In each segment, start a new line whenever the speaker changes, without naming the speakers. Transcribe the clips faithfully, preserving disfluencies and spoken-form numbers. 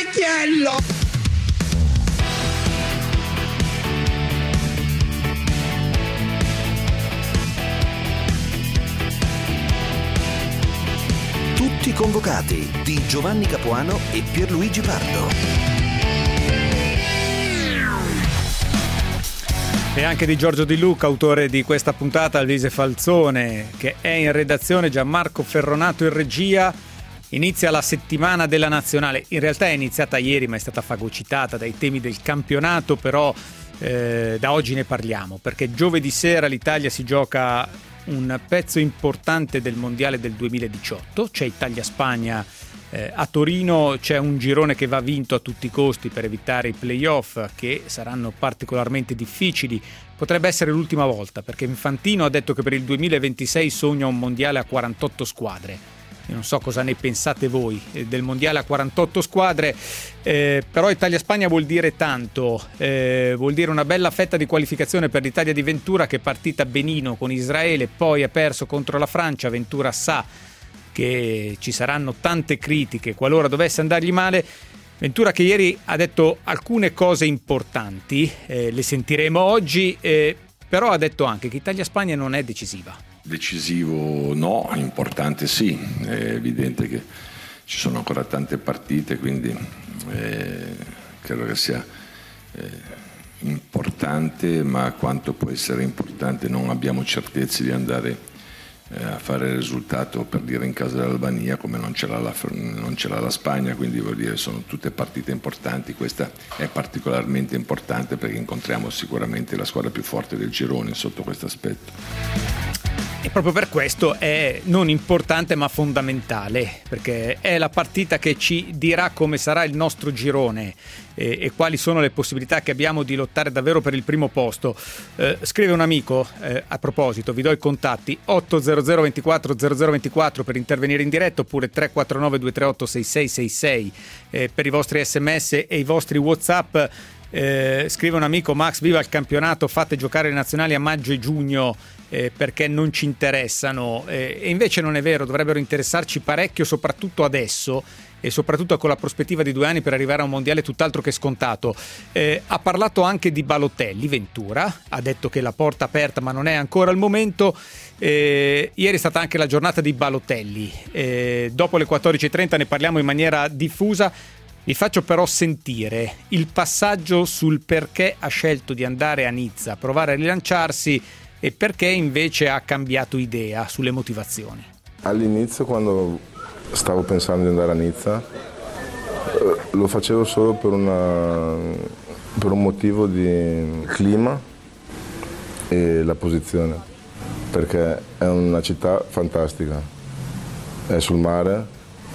vecchiello!
Tutti convocati di Giovanni Capuano e Pierluigi Pardo.
E anche di Giorgio Di Luca, autore di questa puntata, Alvise Falzone, che è in redazione, Gianmarco Ferronato in regia. Inizia la settimana della nazionale. In realtà è iniziata ieri, ma è stata fagocitata dai temi del campionato, però eh, da oggi ne parliamo, perché giovedì sera l'Italia si gioca un pezzo importante del mondiale del duemiladiciotto. C'è Italia-Spagna eh, a Torino, c'è un girone che va vinto a tutti i costi per evitare i playoff, che saranno particolarmente difficili. Potrebbe essere l'ultima volta, perché Infantino ha detto che per il duemilaventisei sogna un mondiale a quarantotto squadre. Io non so cosa ne pensate voi eh, del mondiale a quarantotto squadre, eh, però Italia-Spagna vuol dire tanto, eh, vuol dire una bella fetta di qualificazione per l'Italia di Ventura, che è partita benino con Israele, poi ha perso contro la Francia. Ventura sa che ci saranno tante critiche qualora dovesse andargli male. Ventura che ieri ha detto alcune cose importanti, eh, le sentiremo oggi, eh, però ha detto anche che Italia-Spagna non è decisiva.
Decisivo no, importante sì, è evidente che ci sono ancora tante partite, quindi eh, credo che sia eh, importante, ma quanto può essere importante non abbiamo certezze di andare eh, a fare il risultato, per dire, in casa dell'Albania, come non ce l'ha la, non ce l'ha la Spagna, quindi vuol dire sono tutte partite importanti. Questa è particolarmente importante perché incontriamo sicuramente la squadra più forte del girone sotto questo aspetto.
E proprio per questo è non importante ma fondamentale, perché è la partita che ci dirà come sarà il nostro girone e, e quali sono le possibilità che abbiamo di lottare davvero per il primo posto. Eh, scrive un amico, eh, a proposito, vi do i contatti: otto zero zero ventiquattro zero zero ventiquattro per intervenire in diretta, oppure tre quattro nove due tre otto sei sei sei sei eh, per i vostri sms e i vostri WhatsApp. Eh, scrive un amico: Max, viva il campionato, fate giocare le nazionali a maggio e giugno eh, perché non ci interessano, eh, e invece non è vero, dovrebbero interessarci parecchio, soprattutto adesso e soprattutto con la prospettiva di due anni per arrivare a un mondiale tutt'altro che scontato. Eh, ha parlato anche di Balotelli, Ventura, ha detto che la porta aperta ma non è ancora il momento. Eh, ieri è stata anche la giornata di Balotelli, eh, dopo le quattordici e trenta ne parliamo in maniera diffusa. Vi faccio però sentire il passaggio sul perché ha scelto di andare a Nizza, provare a rilanciarsi, e perché invece ha cambiato idea sulle motivazioni.
All'inizio, quando stavo pensando di andare a Nizza, lo facevo solo per, una, per un motivo di clima e la posizione, perché è una città fantastica, è sul mare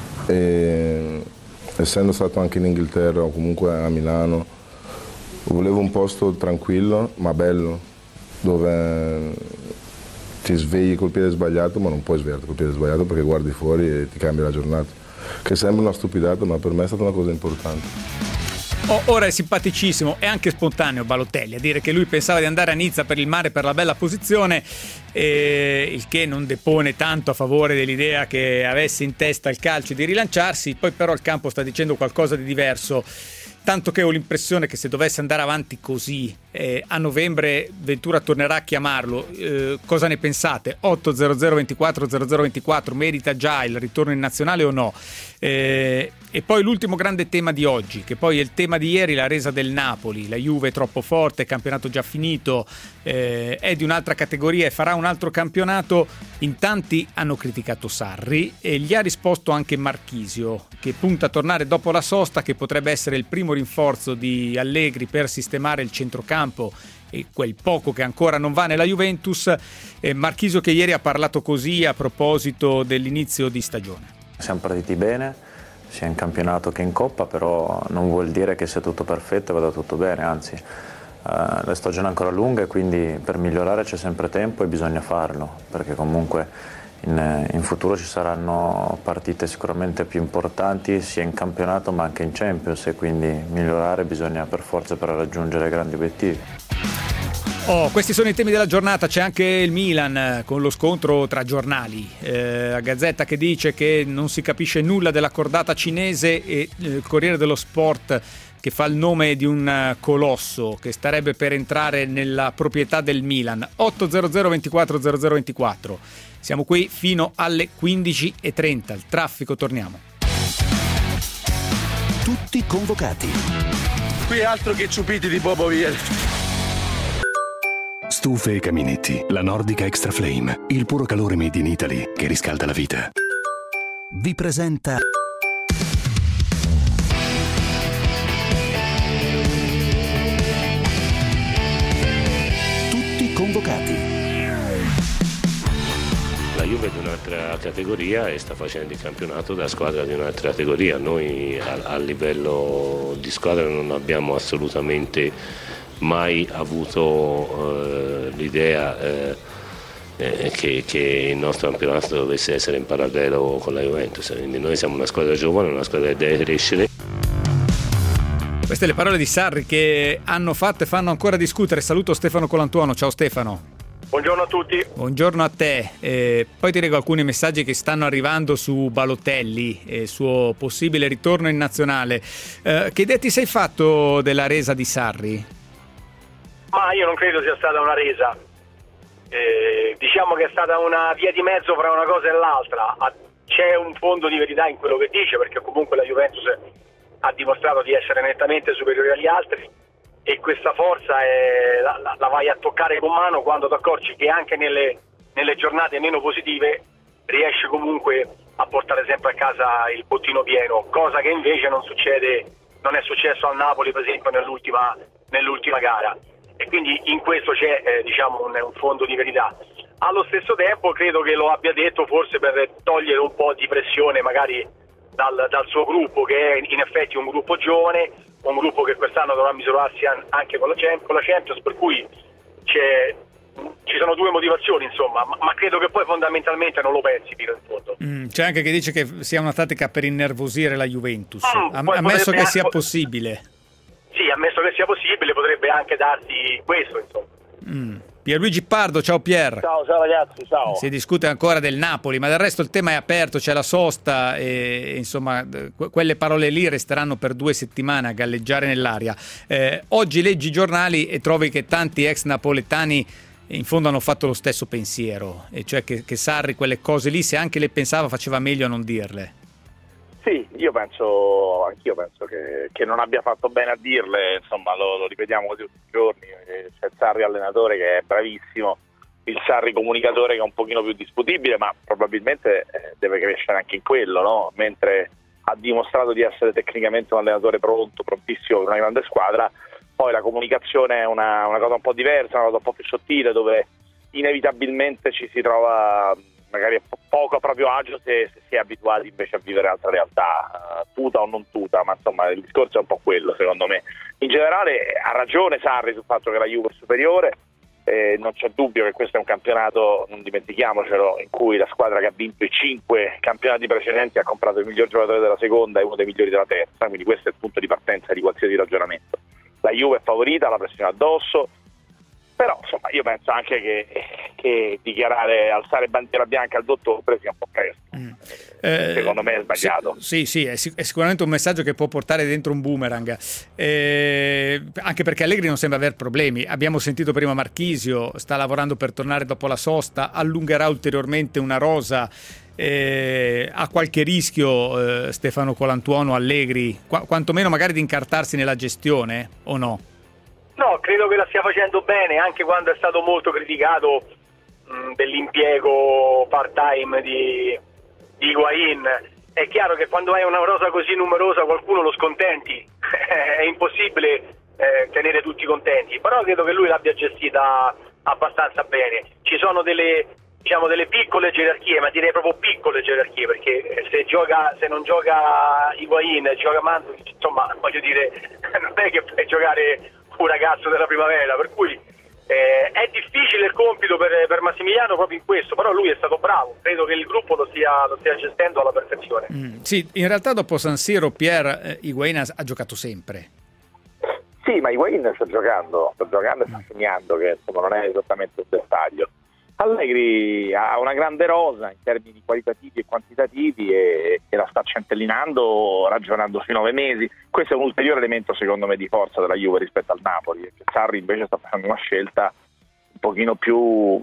e essendo stato anche in Inghilterra o comunque a Milano, volevo un posto tranquillo ma bello, dove ti svegli col piede sbagliato, ma non puoi svegliarti col piede sbagliato perché guardi fuori e ti cambia la giornata. Che sembra una stupidata, ma per me è stata una cosa importante.
Oh, ora è simpaticissimo e anche spontaneo Balotelli a dire che lui pensava di andare a Nizza per il mare, per la bella posizione, eh, il che non depone tanto a favore dell'idea che avesse in testa il calcio di rilanciarsi. Poi però il campo sta dicendo qualcosa di diverso, tanto che ho l'impressione che se dovesse andare avanti così eh, a novembre Ventura tornerà a chiamarlo. Eh, cosa ne pensate? otto zero zero ventiquattro zero zero ventiquattro, merita già il ritorno in nazionale o no? Eh, e poi l'ultimo grande tema di oggi, che poi è il tema di ieri, la resa del Napoli. La Juve è troppo forte, campionato già finito, eh, è di un'altra categoria e farà un altro campionato. In tanti hanno criticato Sarri e gli ha risposto anche Marchisio, che punta a tornare dopo la sosta, che potrebbe essere il primo rinforzo di Allegri per sistemare il centrocampo e quel poco che ancora non va nella Juventus. eh, Marchisio che ieri ha parlato così a proposito dell'inizio di stagione.
Siamo partiti bene, sia in campionato che in Coppa, però non vuol dire che sia tutto perfetto e vada tutto bene, anzi eh, la stagione è ancora lunga e quindi per migliorare c'è sempre tempo e bisogna farlo, perché comunque in, in futuro ci saranno partite sicuramente più importanti sia in campionato ma anche in Champions, e quindi migliorare bisogna per forza per raggiungere grandi obiettivi.
Oh, questi sono i temi della giornata. C'è anche il Milan con lo scontro tra giornali. Eh, la Gazzetta che dice che non si capisce nulla della cordata cinese e il Corriere dello Sport che fa il nome di un colosso che starebbe per entrare nella proprietà del Milan. otto zero zero ventiquattro zero zero ventiquattro. Siamo qui fino alle quindici e trenta. Il traffico, torniamo.
Tutti convocati.
Qui altro che ciupiti di Popovier.
Stufe e caminetti, la Nordica Extra Flame, il puro calore made in Italy che riscalda la vita.
Vi presenta Tutti convocati.
La Juve è di un'altra categoria e sta facendo il campionato da squadra di un'altra categoria. Noi a, a livello di squadra non abbiamo assolutamente mai avuto eh, l'idea eh, eh, che, che il nostro campionato dovesse essere in parallelo con la Juventus. Quindi noi siamo una squadra giovane, una squadra che deve crescere.
Queste le parole di Sarri che hanno fatto e fanno ancora discutere. Saluto Stefano Colantuono. Ciao Stefano.
Buongiorno a tutti.
Buongiorno a te. Eh, poi ti leggo alcuni messaggi che stanno arrivando su Balotelli e il suo possibile ritorno in nazionale. Eh, che idea ti sei fatto della resa di Sarri?
Ma io non credo sia stata una resa. Eh, diciamo che è stata una via di mezzo fra una cosa e l'altra. C'è un fondo di verità in quello che dice, perché comunque la Juventus ha dimostrato di essere nettamente superiore agli altri. E questa forza è, la, la, la vai a toccare con mano quando ti accorgi che anche nelle, nelle giornate meno positive riesci comunque a portare sempre a casa il bottino pieno, cosa che invece non succede, non è successo al Napoli per esempio nell'ultima, nell'ultima gara, e quindi in questo c'è eh, diciamo un, un fondo di verità. Allo stesso tempo credo che lo abbia detto forse per togliere un po' di pressione magari dal, dal suo gruppo, che è in effetti un gruppo giovane, un gruppo che quest'anno dovrà misurarsi anche con la Champions, per cui c'è, ci sono due motivazioni insomma, ma, ma credo che poi fondamentalmente non lo pensi fino in fondo.
Mm, c'è anche chi dice che sia una tattica per innervosire la Juventus,
mm,
Am- ammesso che sia possibile.
Sì, ammesso che sia possibile, potrebbe anche darsi questo insomma.
Mm. Pierluigi Pardo, ciao Pier.
Ciao, ciao ragazzi, ciao.
Si discute ancora del Napoli, ma del resto il tema è aperto, c'è la sosta e insomma quelle parole lì resteranno per due settimane a galleggiare nell'aria. Eh, oggi leggi i giornali e trovi che tanti ex napoletani in fondo hanno fatto lo stesso pensiero, e cioè che, che Sarri quelle cose lì, se anche le pensava, faceva meglio a non dirle.
Sì, io penso, anch'io penso che, che non abbia fatto bene a dirle, insomma lo, lo ripetiamo così tutti i giorni, c'è il Sarri allenatore che è bravissimo, il Sarri comunicatore che è un pochino più discutibile, ma probabilmente eh, deve crescere anche in quello, no? Mentre ha dimostrato di essere tecnicamente un allenatore pronto, prontissimo per una grande squadra, poi la comunicazione è una, una cosa un po' diversa, una cosa un po' più sottile, dove inevitabilmente ci si trova magari poco a proprio agio se, se si è abituati invece a vivere altra realtà, uh, tuta o non tuta, ma insomma il discorso è un po' quello secondo me. In generale ha ragione Sarri sul fatto che la Juve è superiore, eh, non c'è dubbio che questo è un campionato, non dimentichiamocelo, in cui la squadra che ha vinto i cinque campionati precedenti ha comprato il miglior giocatore della seconda e uno dei migliori della terza, quindi questo è il punto di partenza di qualsiasi ragionamento. La Juve è favorita, la pressione addosso, però insomma io penso anche che, che dichiarare, alzare bandiera bianca al dottore sia un po' presto. Mm. Eh, secondo me è sbagliato.
Sì, sì, è, sic- è sicuramente un messaggio che può portare dentro un boomerang, eh, anche perché Allegri non sembra aver problemi. Abbiamo sentito prima Marchisio, sta lavorando per tornare dopo la sosta, allungherà ulteriormente una rosa. Eh, ha qualche rischio eh, Stefano Colantuono, Allegri, qu- quantomeno magari di incartarsi nella gestione o no?
No, credo che la stia facendo bene, anche quando è stato molto criticato mh, dell'impiego part-time di, di Higuain. È chiaro che quando hai una rosa così numerosa qualcuno lo scontenti, è impossibile eh, tenere tutti contenti, però credo che lui l'abbia gestita abbastanza bene. Ci sono delle, diciamo, delle piccole gerarchie, ma direi proprio piccole gerarchie, perché se gioca, se non gioca Higuain, gioca Mandzukic, insomma, voglio dire, non è che puoi giocare un ragazzo della primavera, per cui eh, è difficile il compito per, per Massimiliano proprio in questo, però lui è stato bravo, credo che il gruppo lo stia, lo stia gestendo alla perfezione.
Mm, sì, in realtà dopo San Siro Pier eh, Higuain ha, ha giocato sempre.
Sì, ma Higuain sta giocando, sta giocando e sta segnando, che insomma non è esattamente un dettaglio. Allegri ha una grande rosa in termini qualitativi e quantitativi e, e la sta centellinando ragionando sui nove mesi. Questo è un ulteriore elemento secondo me di forza della Juve rispetto al Napoli, perché Sarri invece sta facendo una scelta un pochino più,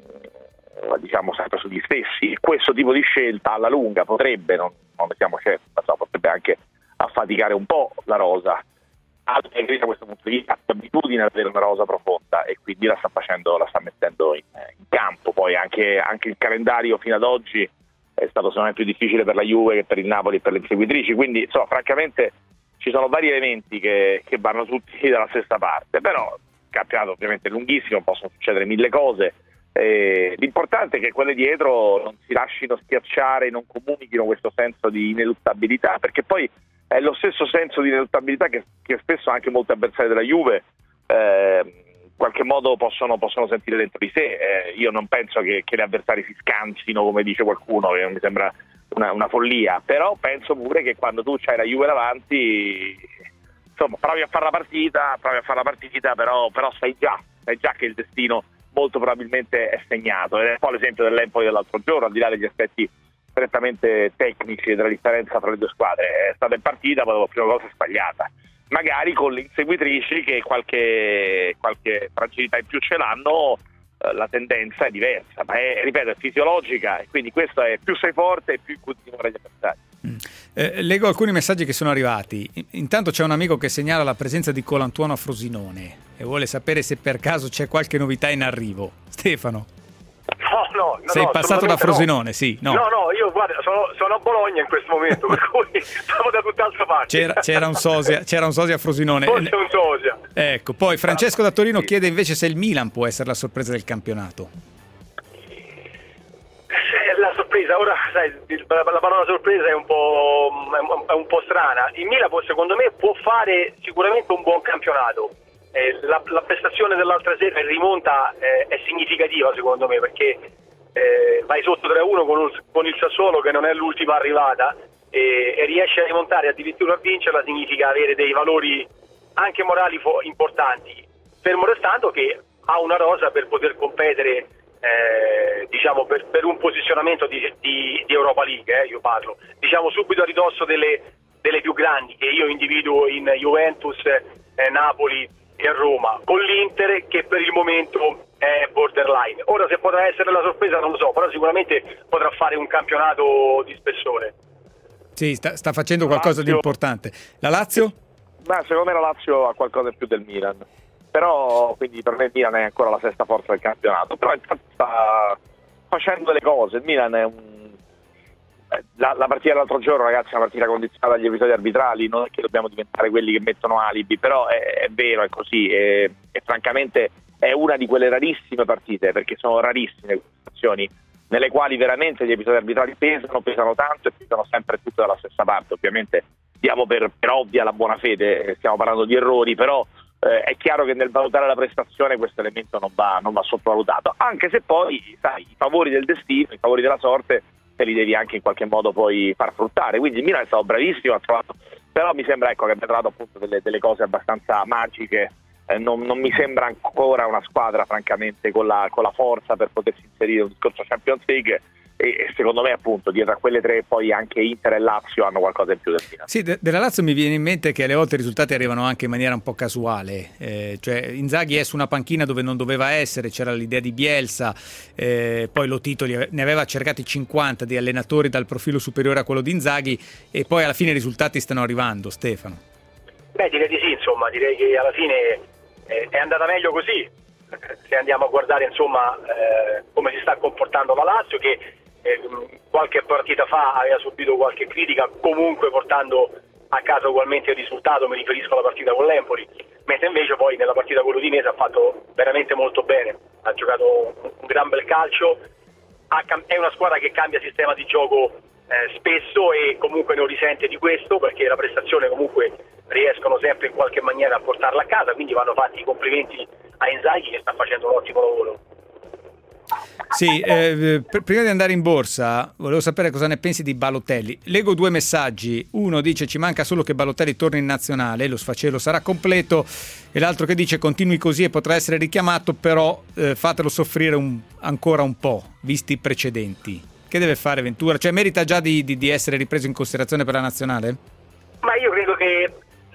diciamo, sempre sugli stessi, e questo tipo di scelta alla lunga potrebbe, non, non ne siamo certi, ma so, potrebbe anche affaticare un po' la rosa. Allegri da questo punto di vista ha abitudine ad avere una rosa profonda e quindi la sta facendo, la sta mettendo in, in campo. Poi anche, anche il calendario fino ad oggi è stato secondo me più difficile per la Juve che per il Napoli e per le inseguitrici, quindi insomma, francamente ci sono vari elementi che, che vanno tutti dalla stessa parte, però il campionato ovviamente è lunghissimo, possono succedere mille cose. Eh, l'importante è che quelle dietro non si lasciino schiacciare, non comunichino questo senso di ineluttabilità, perché poi è lo stesso senso di ineluttabilità che, che spesso anche molti avversari della Juve eh, in qualche modo possono, possono sentire dentro di sé. Eh, io non penso che, che gli avversari si scansino, come dice qualcuno, che non mi sembra una, una follia, però penso pure che quando tu c'hai la Juve davanti, insomma, provi a fare la partita, provi a fare la partita, però, però sai già, sai già che il destino molto probabilmente è segnato. Ed è un po' l'esempio dell'Empoli dell'altro giorno, al di là degli aspetti strettamente tecnici e della differenza tra le due squadre. È stata in partita, ma la prima cosa è sbagliata, magari con le inseguitrici che qualche, qualche fragilità in più ce l'hanno, eh, la tendenza è diversa, ma è, ripeto, è fisiologica, e quindi questo è: più sei forte e più incuti timore agli avversari.
Mm. Eh, leggo alcuni messaggi che sono arrivati. Intanto c'è un amico che segnala la presenza di Colantuono a Frosinone e vuole sapere se per caso c'è qualche novità in arrivo. Stefano?
No, no, no.
Sei
no,
passato da Frosinone,
no.
sì. No.
no, no, io guarda, sono, sono a Bologna in questo momento, per cui stavo da tutt'altra parte.
C'era, c'era, un sosia, c'era un sosia a Frosinone.
Forse un sosia.
Ecco, poi Francesco da Torino chiede invece se il Milan può essere la sorpresa del campionato.
La sorpresa, ora sai, la, la parola sorpresa è un po' è un po' strana. Il Milan secondo me può fare sicuramente un buon campionato. Eh, la, la prestazione dell'altra sera in rimonta eh, è significativa secondo me, perché eh, vai sotto tre a uno con, con il Sassuolo, che non è l'ultima arrivata, e, e riesce a rimontare addirittura a vincerla, significa avere dei valori anche morali fo- importanti, fermo restando che ha una rosa per poter competere eh, diciamo per, per un posizionamento di, di, di Europa League, eh, io parlo diciamo subito a ridosso delle, delle più grandi, che io individuo in Juventus, eh, Napoli e Roma, con l'Inter che per il momento è borderline. Ora se potrà essere la sorpresa non lo so, però sicuramente potrà fare un campionato di spessore.
Sì, sta, sta facendo qualcosa
Lazio,
di importante. La Lazio?
Beh, secondo me la Lazio ha qualcosa in più del Milan, però quindi per me il Milan è ancora la sesta forza del campionato, però infatti sta facendo delle cose. Il Milan è un La, la partita dell'altro giorno, ragazzi, è una partita condizionata dagli episodi arbitrali, non è che dobbiamo diventare quelli che mettono alibi, però è, è vero, è così, e, e francamente è una di quelle rarissime partite, perché sono rarissime queste situazioni nelle quali veramente gli episodi arbitrali pesano, pesano tanto e pesano sempre tutte dalla stessa parte. Ovviamente diamo per, per ovvia la buona fede, stiamo parlando di errori, però eh, è chiaro che nel valutare la prestazione questo elemento non va, non va sottovalutato, anche se poi, sai, i favori del destino, i favori della sorte te li devi anche in qualche modo poi far fruttare. Quindi il Milan è stato bravissimo, ha trovato, però mi sembra ecco che abbia trovato appunto delle, delle cose abbastanza magiche. Eh, non, non mi sembra ancora una squadra francamente con la, con la forza per potersi inserire in un discorso Champions League, e, e secondo me appunto dietro a quelle tre poi anche Inter e Lazio hanno qualcosa in più del Milan.
Sì, de- della Lazio mi viene in mente che alle volte i risultati arrivano anche in maniera un po' casuale, eh, cioè Inzaghi è su una panchina dove non doveva essere, c'era l'idea di Bielsa, eh, poi lo Tito ne aveva cercati cinquanta di allenatori dal profilo superiore a quello di Inzaghi, e poi alla fine i risultati stanno arrivando. Stefano?
Beh, direi di sì, insomma, direi che alla fine eh, è andata meglio così, se andiamo a guardare insomma eh, come si sta comportando la Lazio, che eh, qualche partita fa aveva subito qualche critica, comunque portando a casa ugualmente il risultato, mi riferisco alla partita con l'Empoli, mentre invece poi nella partita con l'Udinese ha fatto veramente molto bene, ha giocato un gran bel calcio, è una squadra che cambia sistema di gioco eh, spesso e comunque non risente di questo, perché la prestazione comunque riescono sempre in qualche maniera a portarla a casa, quindi vanno fatti i complimenti a Inzaghi che sta facendo un ottimo lavoro.
Sì, eh, pr- prima di andare in borsa volevo sapere cosa ne pensi di Balotelli. Leggo due messaggi, uno dice ci manca solo che Balotelli torni in nazionale, lo sfacelo sarà completo, e l'altro che dice continui così e potrà essere richiamato, però eh, fatelo soffrire un, ancora un po', visti i precedenti. Che deve fare Ventura? Cioè merita già di, di, di essere ripreso in considerazione per la nazionale?
Ma io credo che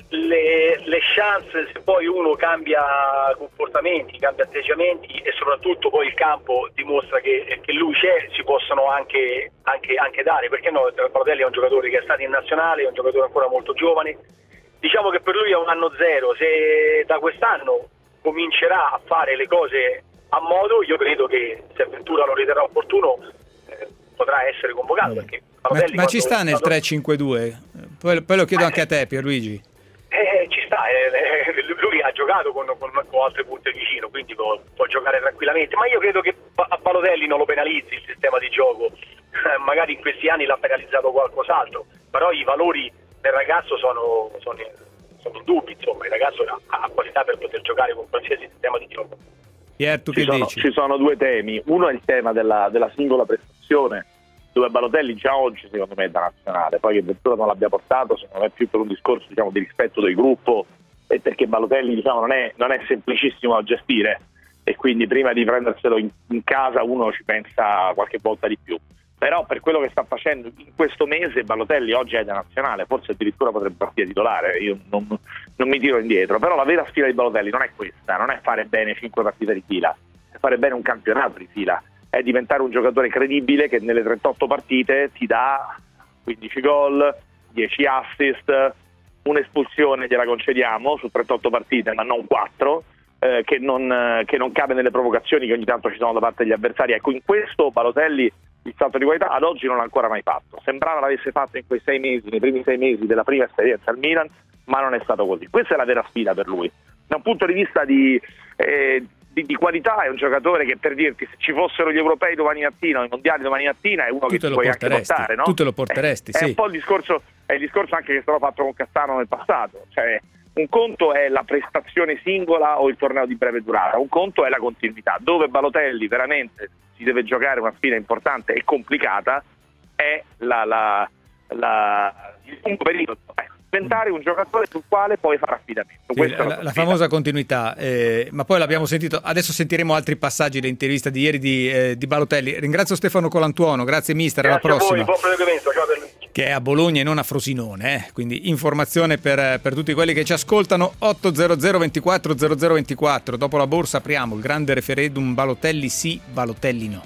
le, le chance, se poi uno cambia comportamenti, cambia atteggiamenti e soprattutto poi il campo dimostra che, che lui c'è, si possono anche, anche, anche dare, perché no? Balotelli è un giocatore che è stato in nazionale, è un giocatore ancora molto giovane, diciamo che per lui è un anno zero. Se da quest'anno comincerà a fare le cose a modo, io credo che se Ventura lo riterrà opportuno eh, potrà essere convocato. Perché
ma, ma ci sta nel tre cinque due? Poi, poi lo chiedo
eh,
anche a te, Pierluigi.
Eh, ci sta, eh, lui ha giocato con, con, con altre punte vicino, quindi può, può giocare tranquillamente, ma io credo che a Balotelli non lo penalizzi il sistema di gioco, magari in questi anni l'ha penalizzato qualcos'altro, però i valori del ragazzo sono, sono, sono indubbi, insomma, il ragazzo ha, ha qualità per poter giocare con qualsiasi sistema di gioco.
Pier, tu che
ci, sono,
dici?
ci sono due temi, uno è il tema della, della singola prestazione, dove Balotelli già oggi secondo me è da nazionale, poi che Ventura non l'abbia portato secondo me è più per un discorso, diciamo, di rispetto del gruppo, e perché Balotelli, diciamo, non è, non è semplicissimo da gestire, e quindi prima di prenderselo in, in casa uno ci pensa qualche volta di più. Però per quello che sta facendo in questo mese Balotelli oggi è da nazionale, forse addirittura potrebbe partire titolare, io non, non mi tiro indietro, però la vera sfida di Balotelli non è questa, non è fare bene cinque partite di fila, è fare bene un campionato di fila, è diventare un giocatore credibile che nelle trentotto partite ti dà quindici gol, dieci assist, un'espulsione gliela concediamo su trentotto partite ma non quattro, eh, che, non, che non cabe nelle provocazioni che ogni tanto ci sono da parte degli avversari. Ecco, in questo Balotelli il salto di qualità ad oggi non l'ha ancora mai fatto, sembrava l'avesse fatto in quei sei mesi, nei primi sei mesi della prima esperienza al Milan, ma non è stato così. Questa è la vera sfida per lui da un punto di vista di eh, Di, di qualità. È un giocatore che, per dirti, se ci fossero gli europei domani mattina o i mondiali domani mattina, è uno
tu
che ti puoi anche portare, no?
Tu te lo porteresti,
è,
sì.
È un po' il discorso, è il discorso anche che è stato fatto con Castano nel passato, cioè un conto è la prestazione singola o il torneo di breve durata, un conto è la continuità, dove Balotelli veramente si deve giocare una sfida importante e complicata è la, la, la, il lungo periodo, diventare un giocatore sul quale poi fare affidamento.
Sì, la, la, la famosa continuità, eh, ma poi l'abbiamo sentito, adesso sentiremo altri passaggi dell'intervista di ieri di, eh, di Balotelli. Ringrazio Stefano Colantuono, grazie mister,
grazie
alla prossima.
A voi, buon proseguimento, ciao per...
Che è a Bologna e non a Frosinone, eh? Quindi informazione per, per tutti quelli che ci ascoltano. Otto zero zero ventiquattro zero zero ventiquattro, dopo la borsa apriamo il grande referendum Balotelli sì, Balotelli no.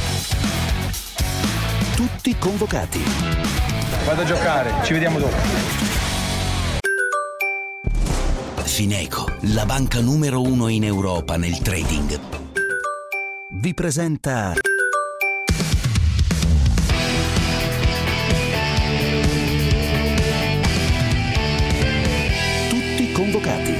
Tutti convocati.
Vado a giocare, ci vediamo dopo.
Fineco, la banca numero uno in Europa nel trading, vi presenta Tutti convocati.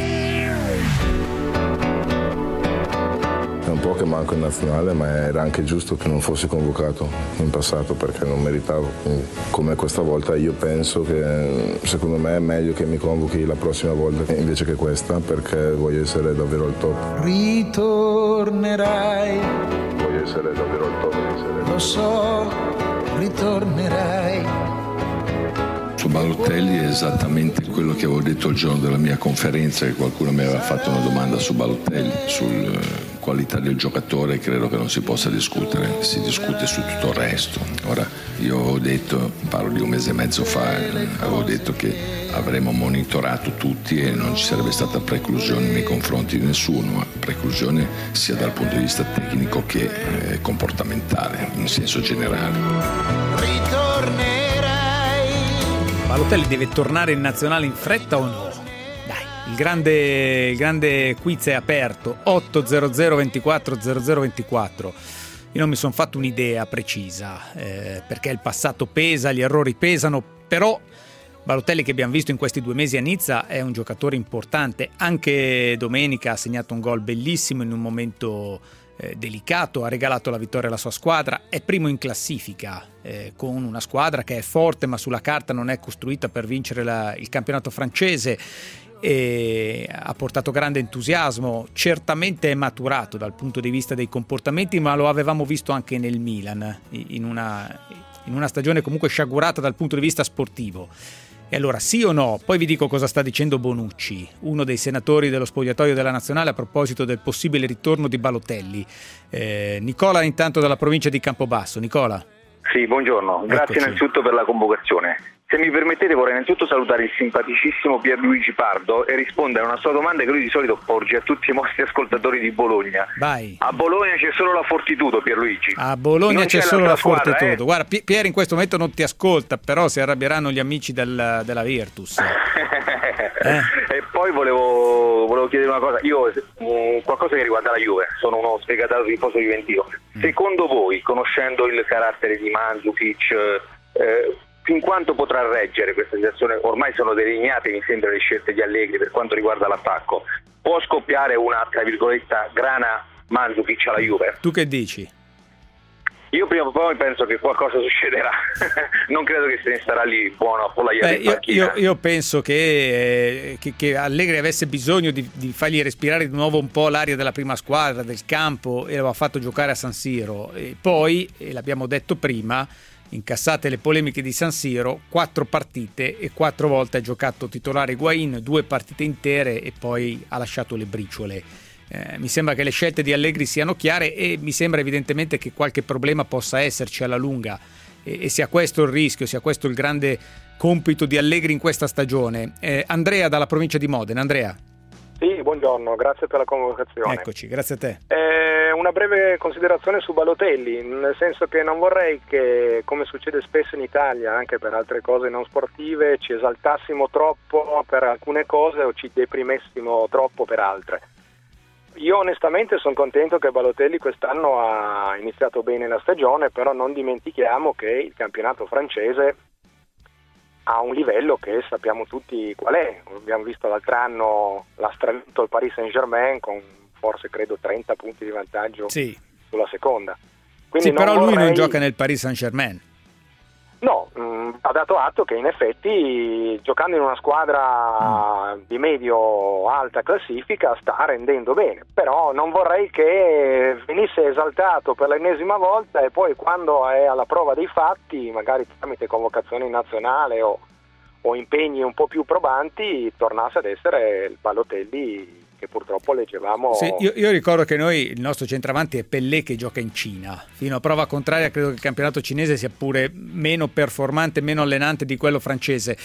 È un po' che manco in nazionale, ma era anche giusto che non fossi convocato in passato perché non meritavo. Come questa volta io penso che secondo me è meglio che mi convochi la prossima volta invece che questa, perché voglio essere davvero al top.
Ritornerai.
Voglio essere davvero al top. Essere...
Lo so, ritornerai.
Su Balotelli è esattamente quello che avevo detto il giorno della mia conferenza, che qualcuno mi aveva fatto una domanda su Balotelli, sulla qualità del giocatore. Credo che non si possa discutere, si discute su tutto il resto. Ora, io ho detto, parlo di un mese e mezzo fa, avevo detto che avremmo monitorato tutti e non ci sarebbe stata preclusione nei confronti di nessuno, ma preclusione sia dal punto di vista tecnico che eh, comportamentale, in senso generale.
Ritornerai.
Balotelli deve tornare in nazionale in fretta o no? Dai, il grande, il grande quiz è aperto. Otto zero zero ventiquattro zero zero ventiquattro. Io non mi sono fatto un'idea precisa, eh, perché il passato pesa, gli errori pesano, però Balotelli, che abbiamo visto in questi due mesi a Nizza, è un giocatore importante. Anche domenica ha segnato un gol bellissimo in un momento eh, delicato, ha regalato la vittoria alla sua squadra, è primo in classifica eh, con una squadra che è forte ma sulla carta non è costruita per vincere la, il campionato francese, e ha portato grande entusiasmo, certamente è maturato dal punto di vista dei comportamenti, ma lo avevamo visto anche nel Milan in una, in una stagione comunque sciagurata dal punto di vista sportivo. E allora sì o no? Poi vi dico cosa sta dicendo Bonucci, uno dei senatori dello spogliatoio della Nazionale, a proposito del possibile ritorno di Balotelli. eh, Nicola intanto dalla provincia di Campobasso. Nicola.
Sì, buongiorno, grazie
Eccoci.
innanzitutto per la convocazione. Se mi permettete vorrei innanzitutto salutare il simpaticissimo Pierluigi Pardo e rispondere a una sua domanda che lui di solito porge a tutti i nostri ascoltatori di Bologna.
Vai.
A Bologna c'è solo la Fortitudo, Pierluigi.
A Bologna
Non
c'è,
c'è
solo la
l'altra squadra,
Fortitudo.
eh?
Guarda, Pi- Pier in questo momento non ti ascolta, però si arrabbieranno gli amici del, della Virtus. eh?
E poi volevo, volevo chiedere una cosa, io um, qualcosa che riguarda la Juve, sono uno sfegatato tifoso juventino. Mm. Secondo voi, conoscendo il carattere di Mandzukic, eh, fin quanto potrà reggere questa situazione? Ormai sono delineate, mi sembra, le scelte di Allegri per quanto riguarda l'attacco. Può scoppiare una, tra virgolette, grana Mandzukic alla Juve?
Tu che dici?
Io prima o poi penso che qualcosa succederà. Non credo che se ne starà lì buono con la
Beh, io, io, io penso che, eh, che, che Allegri avesse bisogno di, di fargli respirare di nuovo un po' l'aria della prima squadra, del campo, e lo ha fatto giocare a San Siro. E poi, e l'abbiamo detto prima, incassate le polemiche di San Siro, quattro partite e quattro volte ha giocato titolare Higuaín, due partite intere e poi ha lasciato le briciole. Eh, mi sembra che le scelte di Allegri siano chiare e mi sembra evidentemente che qualche problema possa esserci alla lunga e, e sia questo il rischio, sia questo il grande compito di Allegri in questa stagione. Eh, Andrea dalla provincia di Modena. Andrea.
Sì, buongiorno, grazie per la convocazione.
Eccoci, grazie a te.
Eh, una breve considerazione su Balotelli, nel senso che non vorrei che, come succede spesso in Italia, anche per altre cose non sportive, ci esaltassimo troppo per alcune cose o ci deprimessimo troppo per altre. Io onestamente sono contento che Balotelli quest'anno ha iniziato bene la stagione, però non dimentichiamo che il campionato francese ha un livello che sappiamo tutti qual è. Abbiamo visto l'altro anno l'ha stravinto il Paris Saint-Germain con forse credo trenta punti di vantaggio
sì.
sulla seconda. Quindi
sì, però
non
lui
vorrei...
non gioca nel Paris Saint-Germain.
No, mh, ha dato atto che in effetti giocando in una squadra mm. di medio-alta classifica sta rendendo bene, però non vorrei che venisse esaltato per l'ennesima volta e poi quando è alla prova dei fatti, magari tramite convocazione in nazionale o, o impegni un po' più probanti, tornasse ad essere il Balotelli che purtroppo leggevamo.
Sì, io, io ricordo che noi, il nostro centravanti è Pellè che gioca in Cina. Fino a prova contraria credo che il campionato cinese sia pure meno performante, meno allenante di quello francese.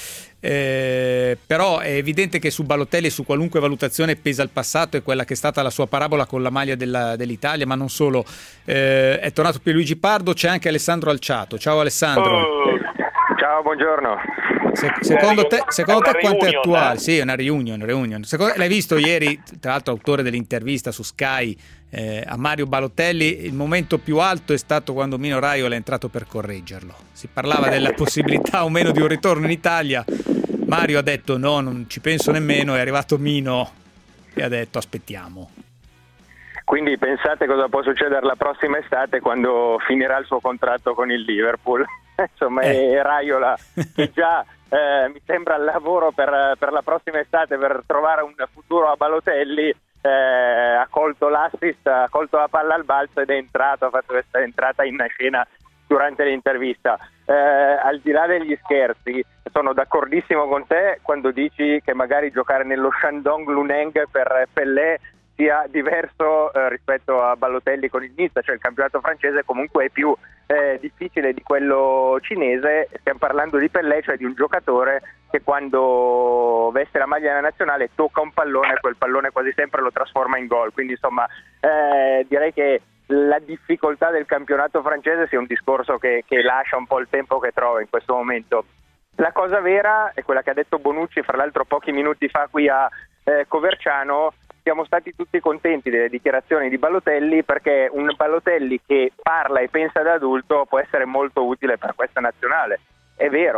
Eh, però è evidente che su Balotelli, su qualunque valutazione pesa il passato, è quella che è stata la sua parabola con la maglia della, dell'Italia, ma non solo. Eh, è tornato Pierluigi Pardo, c'è anche Alessandro Alciato. Ciao Alessandro.
Oh, ciao, buongiorno.
Se, secondo te, secondo te quanto è attuale? Sì, è una reunion, reunion. Secondo, l'hai visto ieri, tra l'altro autore dell'intervista su Sky eh, a Mario Balotelli, il momento più alto è stato quando Mino Raiola è entrato per correggerlo. Si parlava della possibilità o meno di un ritorno in Italia. Mario ha detto no, non ci penso nemmeno, è arrivato Mino e ha detto aspettiamo.
Quindi pensate cosa può succedere la prossima estate quando finirà il suo contratto con il Liverpool. Insomma, eh. è Raiola che già eh, mi sembra al lavoro per, per la prossima estate per trovare un futuro a Balotelli, eh, ha colto l'assist, ha colto la palla al balzo ed è entrato, ha fatto questa entrata in scena durante l'intervista. Eh, al di là degli scherzi, sono d'accordissimo con te quando dici che magari giocare nello Shandong Luneng per Pellè sia diverso eh, rispetto a Balotelli con il Nizza, cioè il campionato francese comunque è più eh, difficile di quello cinese. Stiamo parlando di Pellè, cioè di un giocatore che quando veste la maglia della nazionale tocca un pallone e quel pallone quasi sempre lo trasforma in gol, quindi insomma eh, direi che la difficoltà del campionato francese sia un discorso che, che lascia un po' il tempo che trova in questo momento. La cosa vera è quella che ha detto Bonucci fra l'altro pochi minuti fa qui a eh, Coverciano. Siamo stati tutti contenti delle dichiarazioni di Balotelli perché un Balotelli che parla e pensa da adulto può essere molto utile per questa nazionale. È vero,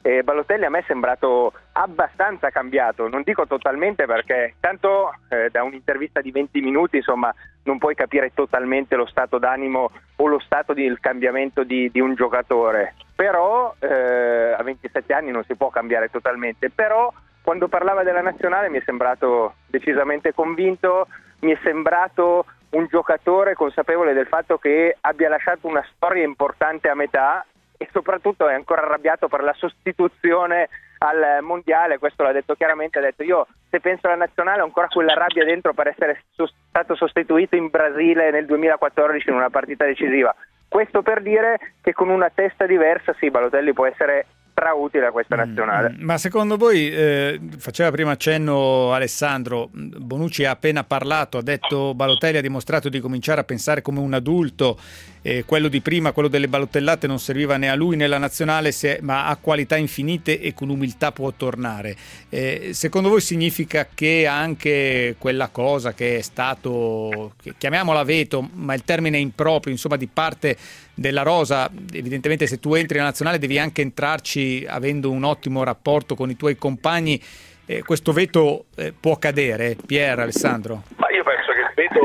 E Balotelli a me è sembrato abbastanza cambiato, non dico totalmente perché tanto eh, da un'intervista di venti minuti insomma non puoi capire totalmente lo stato d'animo o lo stato di il cambiamento di, di un giocatore, però eh, a ventisette anni non si può cambiare totalmente, però quando parlava della nazionale mi è sembrato decisamente convinto, mi è sembrato un giocatore consapevole del fatto che abbia lasciato una storia importante a metà e soprattutto è ancora arrabbiato per la sostituzione al mondiale, questo l'ha detto chiaramente, ha detto io se penso alla nazionale ho ancora quella rabbia dentro per essere so- stato sostituito in Brasile nel duemilaquattordici in una partita decisiva. Questo per dire che con una testa diversa sì, Balotelli può essere strautile a questa nazionale.
Mm, ma secondo voi, eh, faceva prima accenno Alessandro, Bonucci ha appena parlato, ha detto Balotelli ha dimostrato di cominciare a pensare come un adulto, eh, quello di prima, quello delle ballottellate non serviva né a lui né alla nazionale, se, ma ha qualità infinite e con umiltà può tornare. Eh, secondo voi significa che anche quella cosa che è stato, che chiamiamola veto, ma il termine è improprio, insomma di parte della rosa, evidentemente se tu entri nella nazionale devi anche entrarci avendo un ottimo rapporto con i tuoi compagni, eh, questo veto eh, può cadere? Pier, Alessandro?
Ma io penso che il veto,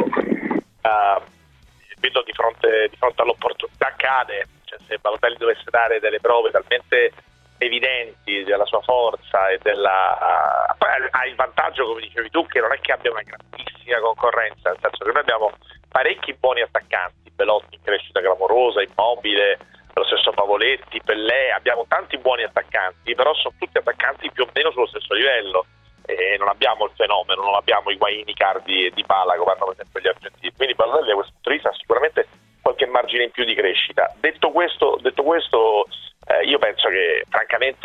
uh, il veto di fronte, di fronte all'opportunità cade, cioè se Balotelli dovesse dare delle prove talmente evidenti della sua forza e della uh, poi ha il vantaggio, come dicevi tu, che non è che abbia una grandissima concorrenza, nel senso che noi abbiamo parecchi buoni attaccanti, Belotti in crescita clamorosa, Immobile, lo stesso Pavoletti, Pellè, abbiamo tanti buoni attaccanti, però sono tutti attaccanti più o meno sullo stesso livello e non abbiamo il fenomeno, non abbiamo Higuaín, Icardi e Dybala come hanno per esempio gli argentini, quindi Balotelli da questo punto di vista ha sicuramente qualche margine in più di crescita. Detto questo, detto questo eh, io penso che francamente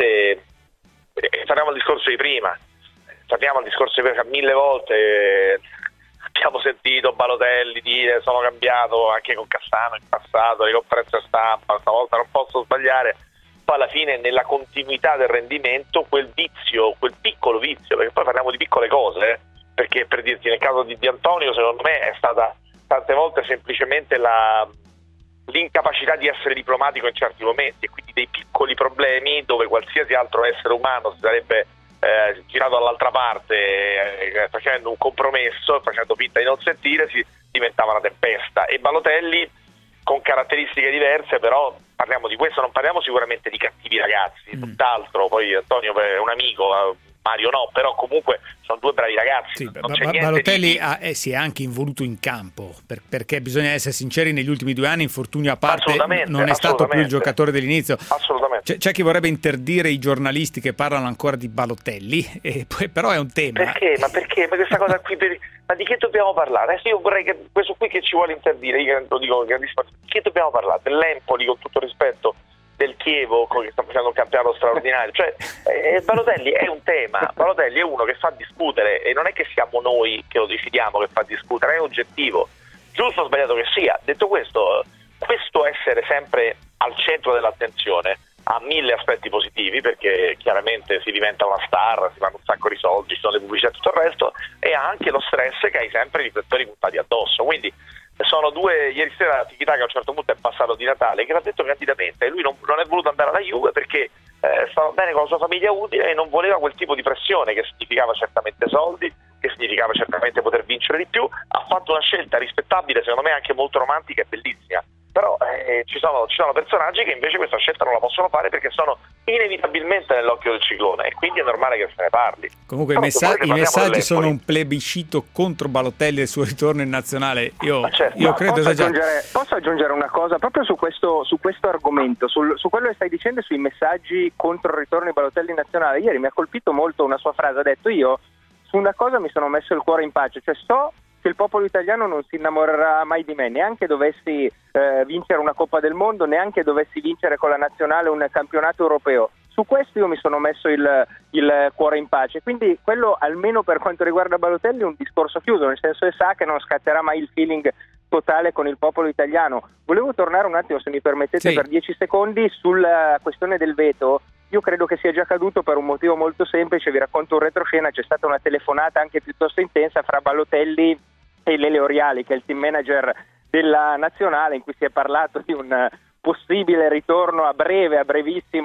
eh, torniamo al discorso di prima, torniamo al discorso di prima mille volte. Eh, Abbiamo sentito Balotelli dire sono cambiato anche con Cassano in passato, le conferenze stampa, stavolta non posso sbagliare, poi alla fine nella continuità del rendimento quel vizio, quel piccolo vizio, perché poi parliamo di piccole cose, eh, perché per dirti nel caso di Di Antonio secondo me è stata tante volte semplicemente la, l'incapacità di essere diplomatico in certi momenti e quindi dei piccoli problemi dove qualsiasi altro essere umano si sarebbe Eh, girato dall'altra parte eh, facendo un compromesso, facendo finta di non sentire, si diventava una tempesta. E Balotelli con caratteristiche diverse, però parliamo di questo, non parliamo sicuramente di cattivi ragazzi, mm. tutt'altro, poi Antonio è un amico, Mario no, però comunque sono due bravi ragazzi.
Sì, non c'è niente Balotelli di... ha, eh, si è anche involuto in campo, per, perché bisogna essere sinceri, negli ultimi due anni, infortunio a parte, non è stato più il giocatore dell'inizio.
Assolutamente.
C'è, c'è chi vorrebbe interdire i giornalisti che parlano ancora di Balotelli, e poi, però è un tema.
Perché? Ma perché? Ma questa cosa qui, per... ma di che dobbiamo parlare? Adesso io vorrei che questo qui che ci vuole interdire, io lo dico grandissimo, di che dobbiamo parlare? Dell'Empoli, con tutto rispetto, del Chievo che sta facendo un campionato straordinario, cioè eh, Balotelli è un tema, Balotelli è uno che fa discutere e non è che siamo noi che lo decidiamo che fa discutere, è oggettivo, giusto o sbagliato che sia. Detto questo, questo essere sempre al centro dell'attenzione ha mille aspetti positivi, perché chiaramente si diventa una star, si fanno un sacco di soldi, ci sono le pubblicità e tutto il resto, e ha anche lo stress che hai sempre i riflettori puntati addosso, quindi sono due. Ieri sera Tiki Taka a un certo punto è passato di Natale che l'ha detto candidamente, e lui non, non è voluto andare alla Juve perché eh, stava bene con la sua famiglia utile e non voleva quel tipo di pressione che significava certamente soldi, che significava certamente poter vincere di più. Ha fatto una scelta rispettabile, secondo me anche molto romantica e bellissima, però eh, ci sono, ci sono personaggi che invece questa scelta non la possono fare perché sono inevitabilmente nell'occhio del ciclone, e quindi è normale che se ne parli.
Comunque i, messa- i messaggi sono un plebiscito contro Balotelli e il suo ritorno in nazionale. Io,
certo,
io credo
posso,
già...
aggiungere, posso aggiungere una cosa proprio su questo, su questo argomento, sul, su quello che stai dicendo sui messaggi contro il ritorno di Balotelli in nazionale. Ieri mi ha colpito molto una sua frase, ha detto io su una cosa mi sono messo il cuore in pace, cioè so che il popolo italiano non si innamorerà mai di me, neanche dovessi eh, vincere una Coppa del Mondo, neanche dovessi vincere con la nazionale un campionato europeo. Su questo io mi sono messo il, il cuore in pace, quindi quello almeno per quanto riguarda Balotelli è un discorso chiuso, nel senso che sa che non scatterà mai il feeling totale con il popolo italiano. Volevo tornare un attimo, se mi permettete, sì, per dieci secondi sulla questione del veto. Io credo che sia già caduto per un motivo molto semplice, vi racconto un retroscena. C'è stata una telefonata anche piuttosto intensa fra Balotelli e Lele Oriali, che è il team manager della nazionale, in cui si è parlato di un possibile ritorno a breve, a brevissimo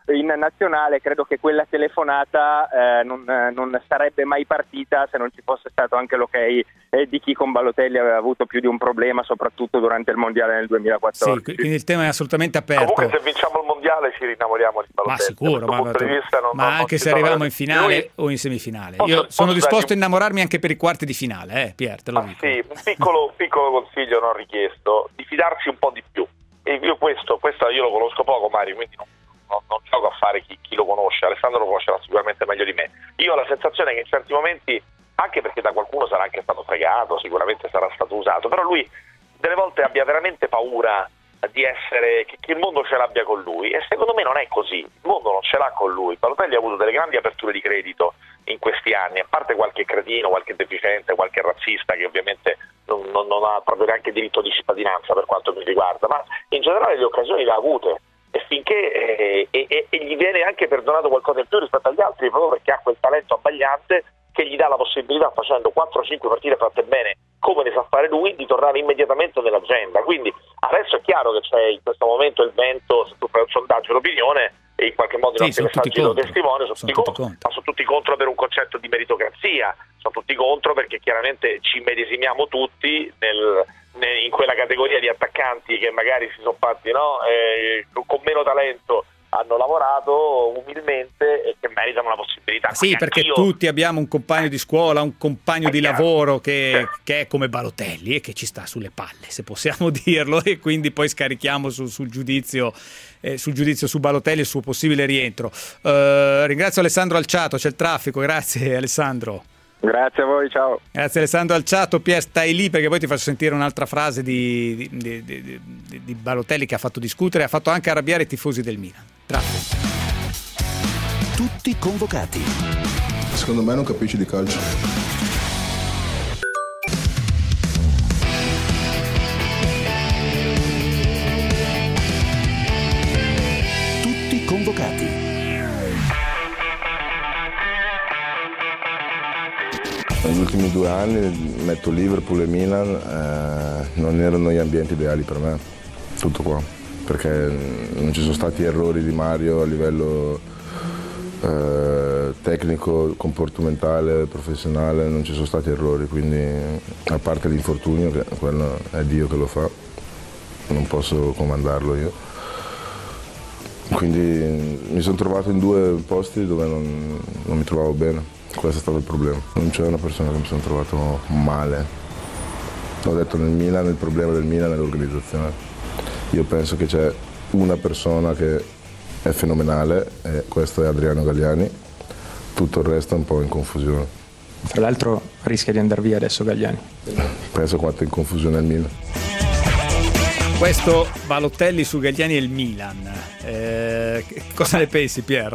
in nazionale, credo che quella telefonata eh, non, non sarebbe mai partita se non ci fosse stato anche l'ok eh, di chi con Balotelli aveva avuto più di un problema, soprattutto durante il mondiale nel duemilaquattordici.
Sì, quindi il tema è assolutamente aperto.
Comunque se vinciamo il mondiale ci rinnamoriamo di Balotelli.
Ma sicuro, ma,
punto di vista non,
ma
non,
anche
non
se arriviamo
sono...
in finale
Lui...
o in semifinale.
Posso,
Io sono
posso
disposto
dargli...
a innamorarmi anche per i quarti di finale, eh, Pier, te lo
ma
dico.
Sì, un piccolo, piccolo consiglio non richiesto, di fidarsi un po' di più. E io questo, questo io lo conosco poco, Mario, quindi non, non, non gioco a fare chi, chi lo conosce. Alessandro lo conoscerà sicuramente meglio di me. Io ho la sensazione che in certi momenti, anche perché da qualcuno sarà anche stato fregato, sicuramente sarà stato usato, però lui delle volte abbia veramente paura di essere, che, che il mondo ce l'abbia con lui, e secondo me non è così, il mondo non ce l'ha con lui. Balotelli ha avuto delle grandi aperture di credito in questi anni, a parte qualche cretino, qualche deficiente, qualche razzista che ovviamente non, non, non ha proprio neanche diritto di cittadinanza per quanto mi riguarda, ma in generale le occasioni le ha avute, e finché eh, e, e, e gli viene anche perdonato qualcosa in più rispetto agli altri, proprio perché ha quel talento abbagliante che gli dà la possibilità, facendo quattro cinque partite fatte bene come ne sa fare lui, di tornare immediatamente nell'agenda. Quindi adesso è chiaro che c'è in questo momento il vento, se tu fai un sondaggio d'opinione e in qualche modo i nostri messaggi lo testimoniano, sono tutti contro, ma sono tutti contro per un concetto di meritocrazia, sono tutti contro perché chiaramente ci medesimiamo tutti nel, nel, in quella categoria di attaccanti che magari si sono fatti, no, eh, con meno talento hanno lavorato umilmente e che meritano la possibilità.
Sì, perché anch'io... tutti abbiamo un compagno di scuola, un compagno di lavoro che, che è come Balotelli e che ci sta sulle palle, se possiamo dirlo, e quindi poi scarichiamo su, sul giudizio eh, sul giudizio su Balotelli e il suo possibile rientro. Uh, ringrazio Alessandro Alciato, c'è il traffico, grazie Alessandro.
Grazie a voi, ciao.
Grazie Alessandro Alciato. Pier, stai lì perché poi ti faccio sentire un'altra frase di, di, di, di, di Balotelli che ha fatto discutere, ha fatto anche arrabbiare i tifosi del Milan. Traffico.
Tutti convocati.
Secondo me non capisci di calcio.
Tutti convocati.
Negli ultimi due anni metto Liverpool e Milan, eh, non erano gli ambienti ideali per me, tutto qua, perché non ci sono stati errori di Mario a livello eh, tecnico, comportamentale, professionale, non ci sono stati errori, quindi a parte l'infortunio, che quello è Dio che lo fa, non posso comandarlo io. Quindi mi sono trovato in due posti dove non, non mi trovavo bene. Questo è stato il problema. Non c'è una persona che mi sono trovato male. Ho detto nel Milan, il problema del Milan è l'organizzazione. Io penso che c'è una persona che è fenomenale e questo è Adriano Galliani. Tutto il resto è un po' in confusione.
Tra l'altro rischia di andare via adesso Galliani.
Penso quanto è in confusione il Milan.
Questo Balotelli su Galliani e il Milan. Eh, cosa ne pensi, Pier?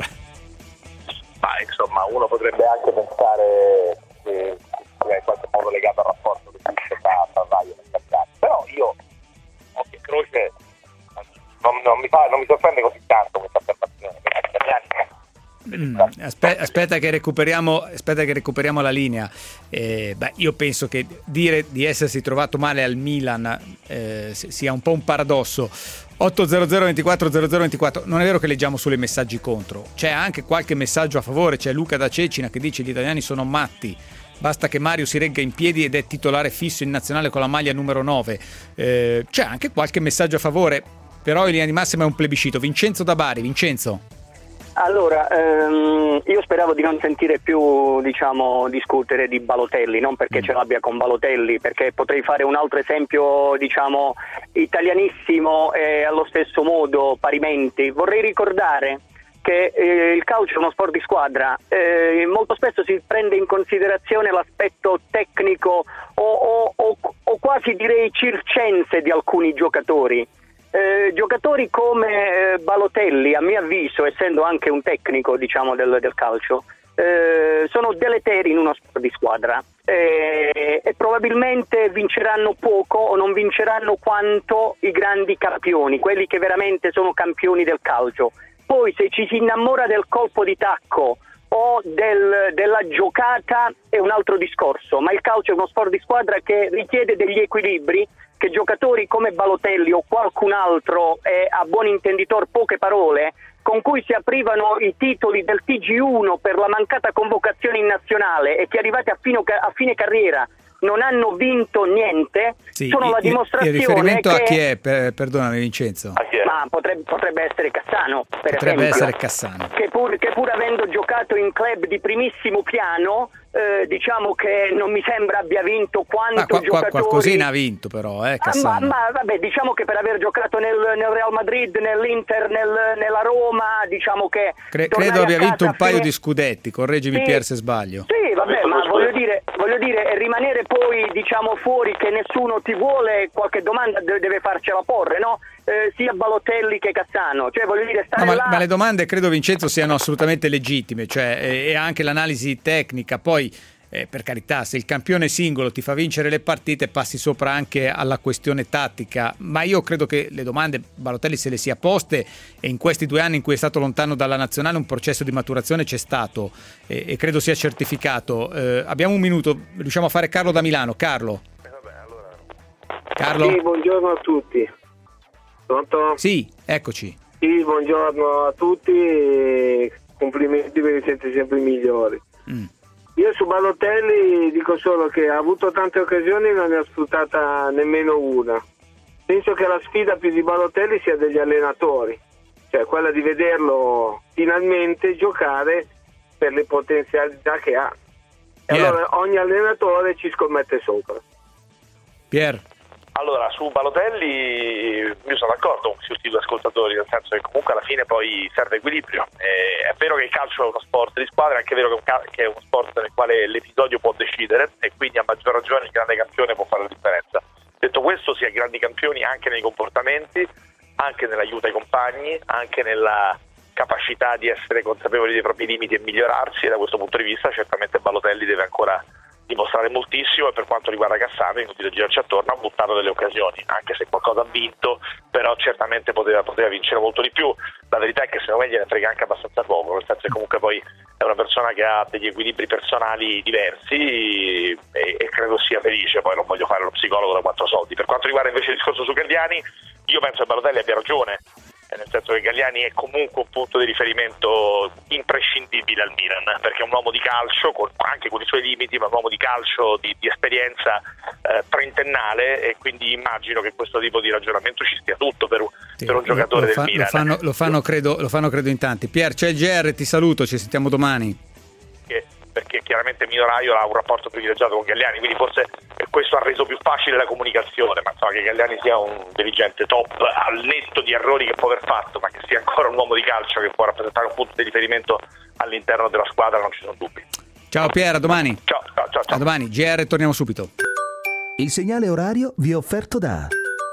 Ma insomma, uno potrebbe anche pensare che sia in qualche modo legato al rapporto che esiste tra Ferraio e Gagliani. Però io, occhio e croce, non, non, mi fa, non mi sorprende così tanto questa affermazione, perché Gagliani...
Mm, aspetta, aspetta che recuperiamo aspetta che recuperiamo la linea. Eh, beh, io penso che dire di essersi trovato male al Milan eh, sia un po' un paradosso. otto zero zero ventiquattro zero zero ventiquattro. Non è vero che leggiamo solo i messaggi contro, c'è anche qualche messaggio a favore. C'è Luca da Cecina che dice: gli italiani sono matti, basta che Mario si regga in piedi ed è titolare fisso in nazionale con la maglia numero nove. Eh, c'è anche qualche messaggio a favore, però in linea di massima è un plebiscito. Vincenzo da Bari. Vincenzo.
Allora, ehm, io speravo di non sentire più, diciamo, discutere di Balotelli, non perché ce l'abbia con Balotelli, perché potrei fare un altro esempio, diciamo, italianissimo e allo stesso modo parimenti. Vorrei ricordare che eh, il calcio è uno sport di squadra, eh, molto spesso si prende in considerazione l'aspetto tecnico o, o, o, o quasi direi circense di alcuni giocatori. Eh, giocatori come eh, Balotelli, a mio avviso, essendo anche un tecnico, diciamo, del, del calcio, eh, sono deleteri in uno sport di squadra eh, e probabilmente vinceranno poco o non vinceranno quanto i grandi campioni, quelli che veramente sono campioni del calcio. Poi se ci si innamora del colpo di tacco o del, della giocata è un altro discorso, ma il calcio è uno sport di squadra che richiede degli equilibri che giocatori come Balotelli o qualcun altro, eh, a buon intenditor poche parole, con cui si aprivano i titoli del T G uno per la mancata convocazione in nazionale e che arrivati a fine, a fine carriera non hanno vinto niente,
sì,
sono
il,
la dimostrazione
il riferimento
che...
a chi è? Per, perdonami Vincenzo.
Ma potrebbe, potrebbe essere Cassano, per
potrebbe
esempio,
essere Cassano.
Che pur, che pur avendo giocato in club di primissimo piano, eh, diciamo che non mi sembra abbia vinto quanto
Ma qua,
giocatori...
qualcosina ha vinto però, eh, Cassano.
Ah, ma, ma vabbè, diciamo che per aver giocato nel, nel Real Madrid, nell'Inter, nel, nella Roma, diciamo che...
Cre- credo abbia vinto un paio
fine...
di scudetti, correggimi
sì,
Pier se sbaglio.
Sì, vabbè, ma voglio dire, voglio dire, rimanere poi, diciamo, fuori che nessuno ti vuole, qualche domanda deve farcela porre, no? Eh, sia Balotelli che Cassano, cioè voglio dire stare
no, ma,
là...
ma le domande credo Vincenzo siano assolutamente legittime, cioè e, e anche l'analisi tecnica, poi eh, per carità, se il campione singolo ti fa vincere le partite passi sopra anche alla questione tattica, ma io credo che le domande Balotelli se le sia poste e in questi due anni in cui è stato lontano dalla nazionale un processo di maturazione c'è stato e, e credo sia certificato. Eh, abbiamo un minuto, riusciamo a fare Carlo da Milano. Carlo? Carlo?
Sì, buongiorno a tutti. Pronto?
Sì, eccoci.
Sì, buongiorno a tutti e complimenti perché siete sempre i migliori.
Mm.
Io su Balotelli dico solo che ha avuto tante occasioni e non ne ha sfruttata nemmeno una. Penso che la sfida più di Balotelli sia degli allenatori, cioè quella di vederlo finalmente giocare per le potenzialità che ha. E
Pier.
allora ogni allenatore ci scommette sopra.
Pier?
Allora, su Balotelli io sono d'accordo con questi due ascoltatori, nel senso che comunque alla fine poi serve equilibrio. Eh, è vero che il calcio è uno sport di squadra, è anche vero che è, un ca- che è uno sport nel quale l'episodio può decidere e quindi a maggior ragione il grande campione può fare la differenza. Detto questo, si è grandi campioni anche nei comportamenti, anche nell'aiuto ai compagni, anche nella capacità di essere consapevoli dei propri limiti e migliorarsi, e da questo punto di vista certamente Balotelli deve ancora dimostrare moltissimo, e per quanto riguarda Cassano, inutile girarci attorno, ha buttato delle occasioni, anche se qualcosa ha vinto, però certamente poteva, poteva vincere molto di più. La verità è che secondo me gliene frega anche abbastanza poco, nel senso che comunque poi è una persona che ha degli equilibri personali diversi e, e credo sia felice. Poi non voglio fare lo psicologo da quattro soldi. Per quanto riguarda invece il discorso su Galliani, io penso che Balotelli abbia ragione, nel senso che Galliani è comunque un punto di riferimento imprescindibile al Milan, perché è un uomo di calcio, con, anche con i suoi limiti, ma un uomo di calcio di, di esperienza eh, trentennale, e quindi immagino che questo tipo di ragionamento ci stia tutto per, sì, per un giocatore
lo fa,
del Milan.
Lo fanno, lo fanno, credo, lo fanno credo in tanti. Pier, c'è il G R, ti saluto, ci sentiamo domani.
Che, perché chiaramente Mino Raiola ha un rapporto privilegiato con Galliani, quindi forse questo ha reso più facile la comunicazione, ma insomma che Galliani sia un dirigente top al netto di errori che può aver fatto, ma che sia ancora un uomo di calcio che può rappresentare un punto di riferimento all'interno della squadra, non ci sono dubbi.
Ciao Pier, a domani.
Ciao, ciao, ciao, ciao.
A domani, G R, torniamo subito.
Il segnale orario vi è offerto da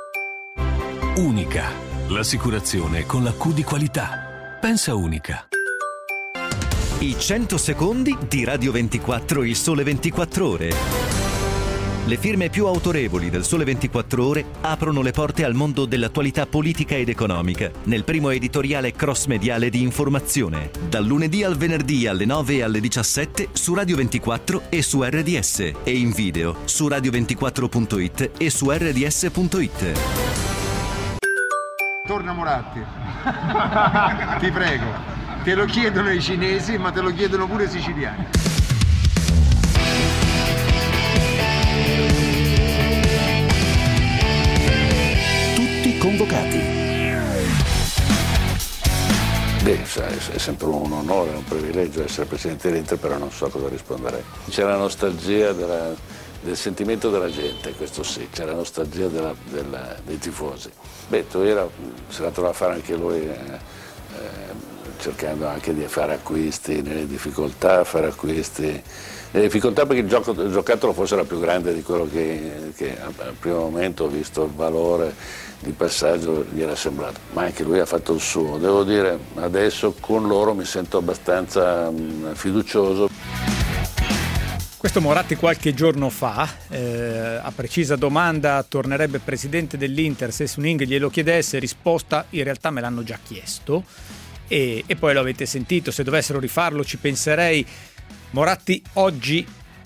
Unica, l'assicurazione con la Q di qualità. Pensa Unica.
I cento secondi di Radio ventiquattro, il Sole ventiquattro Ore. Le firme più autorevoli del Sole ventiquattro Ore aprono le porte al mondo dell'attualità politica ed economica nel primo editoriale cross-mediale di informazione, dal lunedì al venerdì alle nove e alle diciassette su Radio ventiquattro e su R D S, e in video su radio ventiquattro punto it e su R D S punto it.
Torna Moratti, ti prego. Te lo chiedono i cinesi, ma te lo chiedono pure i siciliani.
Tutti convocati.
Beh, è sempre un onore, un privilegio essere presidente dell'Inter, però non so cosa rispondere. C'è la nostalgia della, del sentimento della gente, questo sì, c'è la nostalgia della, della, dei tifosi. Beh, Torreira se la trova a fare anche lui, eh, eh, cercando anche di fare acquisti nelle difficoltà, fare acquisti nelle difficoltà perché il, gioco, il giocattolo forse era più grande di quello che, che al primo momento, visto il valore di passaggio, gli era sembrato, ma anche lui ha fatto il suo. Devo dire, adesso con loro mi sento abbastanza mh, fiducioso.
Questo Moratti qualche giorno fa, eh, a precisa domanda tornerebbe presidente dell'Inter se Suning glielo chiedesse, risposta in realtà me l'hanno già chiesto. E, e poi lo avete sentito, se dovessero rifarlo ci penserei. Moratti oggi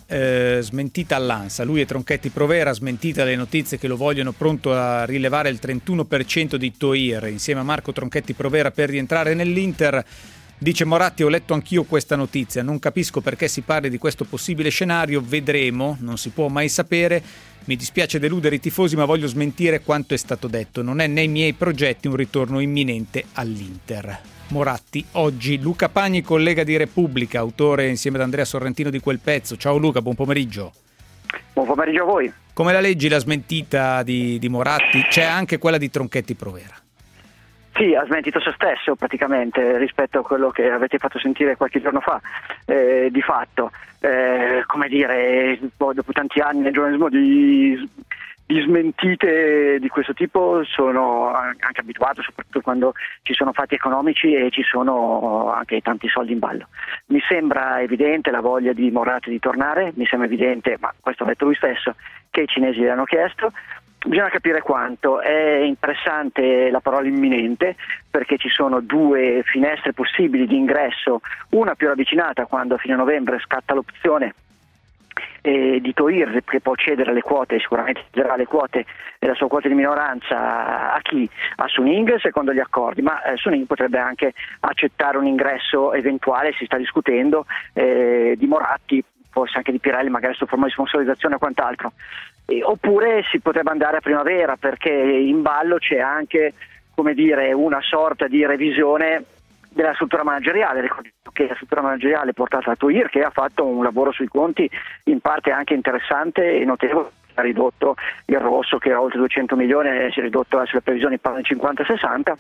eh, smentita all'Ansa. Lui e Tronchetti Provera, smentita le notizie che lo vogliono pronto a rilevare il trentuno per cento di Thohir insieme a Marco Tronchetti Provera per rientrare nell'Inter. Dice Moratti: ho letto anch'io questa notizia, non capisco perché si parli di questo possibile scenario, vedremo, non si può mai sapere. Mi dispiace deludere i tifosi, ma voglio smentire quanto è stato detto. Non è nei miei progetti un ritorno imminente all'Inter. Moratti oggi. Luca Pagni, collega di Repubblica, autore insieme ad Andrea Sorrentino di quel pezzo. Ciao Luca, buon pomeriggio.
Buon pomeriggio a voi.
Come la leggi la smentita di, di Moratti? C'è anche quella di Tronchetti Provera.
Sì, ha smentito se stesso praticamente rispetto a quello che avete fatto sentire qualche giorno fa, eh, di fatto, eh, come dire, poi dopo tanti anni nel giornalismo di, di smentite di questo tipo sono anche abituato, soprattutto quando ci sono fatti economici e ci sono anche tanti soldi in ballo. Mi sembra evidente la voglia di Moratti di tornare, mi sembra evidente, ma questo ha detto lui stesso, che i cinesi gli hanno chiesto. Bisogna capire quanto. È interessante la parola imminente, perché ci sono due finestre possibili di ingresso, una più ravvicinata quando a fine novembre scatta l'opzione eh, di Thohir, che può cedere le quote, sicuramente cederà le quote e la sua quota di minoranza a chi? A Suning secondo gli accordi, ma eh, Suning potrebbe anche accettare un ingresso eventuale, si sta discutendo, eh, di Moratti, forse anche di Pirelli, magari su forma di sponsorizzazione o quant'altro. E, oppure si potrebbe andare a primavera, perché in ballo c'è anche, come dire, una sorta di revisione della struttura manageriale. Ricordo che la struttura manageriale portata da Thohir, che ha fatto un lavoro sui conti in parte anche interessante e notevole, ha ridotto il rosso che era oltre duecento milioni, si è ridotto sulle previsioni parlano di cinquanta sessanta,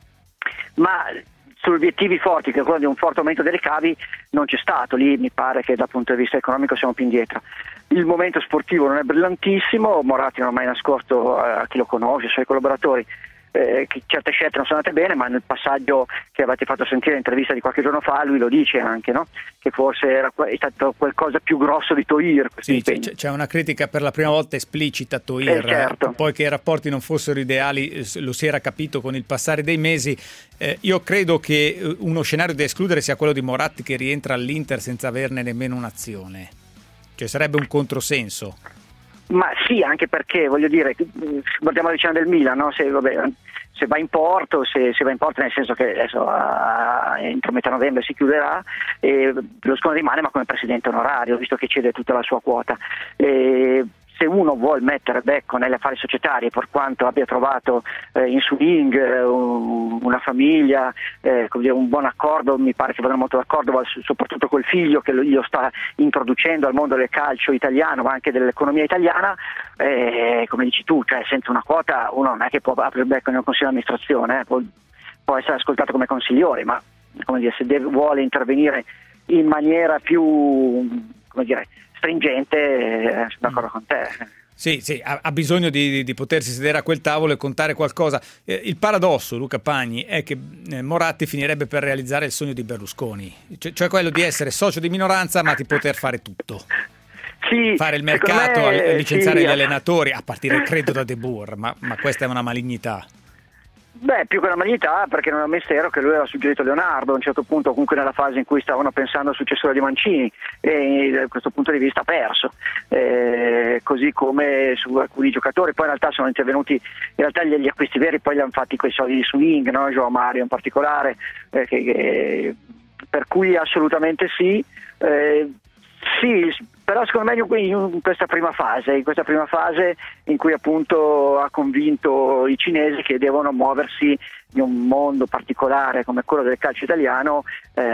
ma sugli obiettivi forti, che è quello di un forte aumento dei ricavi, non c'è stato. Lì mi pare che dal punto di vista economico siamo più indietro. Il momento sportivo non è brillantissimo, Moratti non ha mai nascosto a chi lo conosce, ai suoi collaboratori, eh, che certe scelte non sono andate bene, ma nel passaggio che avete fatto sentire in intervista di qualche giorno fa lui lo dice anche, no? Che forse era, è stato qualcosa più grosso di Thohir.
Sì, c'è, c'è una critica per la prima volta esplicita a Thohir,
eh, certo.
Poi che i rapporti non fossero ideali lo si era capito con il passare dei mesi. Eh, io credo che uno scenario da escludere sia quello di Moratti che rientra all'Inter senza averne nemmeno un'azione, cioè sarebbe un controsenso.
Ma sì, anche perché, voglio dire, guardiamo la vicenda del Milan, no? Se, vabbè, se va in porto, se, se va in porto nel senso che adesso a, entro metà novembre si chiuderà, e Berlusconi rimane ma come presidente onorario, visto che cede tutta la sua quota. E, se uno vuol mettere becco nelle affari societarie, per quanto abbia trovato eh, in Suning eh, una famiglia, eh, come dire, un buon accordo, mi pare che vadano molto d'accordo, soprattutto col figlio che lo, lo sta introducendo al mondo del calcio italiano, ma anche dell'economia italiana, eh, come dici tu, cioè senza una quota uno non è che può aprire il becco nel consiglio di amministrazione, eh, può, può essere ascoltato come consigliere, ma come dire, se deve, vuole intervenire in maniera più, come dire, stringente, eh, sono d'accordo con te.
Sì, sì, ha, ha bisogno di, di potersi sedere a quel tavolo e contare qualcosa. Eh, il paradosso, Luca Pagni, è che eh, Moratti finirebbe per realizzare il sogno di Berlusconi, cioè, cioè quello di essere socio di minoranza ma di poter fare tutto.
Sì,
fare il mercato,
me,
licenziare
sì.
gli allenatori, a partire credo da De Boer, ma, ma questa è una malignità.
Beh, più che una malignità, perché non è un mistero che lui aveva suggerito Leonardo a un certo punto, comunque nella fase in cui stavano pensando al successore di Mancini, e da questo punto di vista ha perso, eh, così come su alcuni giocatori. Poi in realtà sono intervenuti, in realtà gli, gli acquisti veri poi li hanno fatti quei soldi di Suning, no? Joao Mario in particolare, eh, che, che, per cui assolutamente sì. Eh, Sì, però secondo me in questa prima fase, in questa prima fase in cui appunto ha convinto i cinesi che devono muoversi in un mondo particolare come quello del calcio italiano,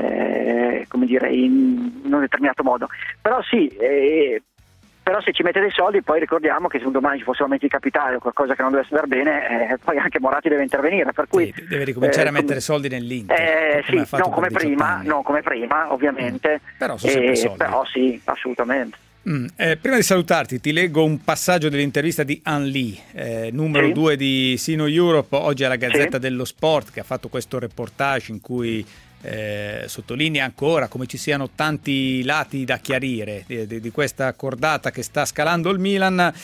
eh, come dire, in, in un determinato modo. Però sì, eh, però se ci mette dei soldi poi ricordiamo che se un domani ci fosse un aumento di capitale o qualcosa che non dovesse andare bene, eh, poi anche Moratti deve intervenire, per cui
sì, deve ricominciare
eh,
a mettere
come,
soldi nell'Inter,
eh,
come
sì, non come prima, non come prima ovviamente,
mm. però sono sempre
eh,
soldi.
Però sì, assolutamente.
Mm. Eh, prima di salutarti ti leggo un passaggio dell'intervista di An Lee, eh, numero
sì.
due di Sino Europe, oggi alla Gazzetta
sì.
dello Sport, che ha fatto questo reportage in cui eh, sottolinea ancora come ci siano tanti lati da chiarire di, di, di questa cordata che sta scalando il Milan.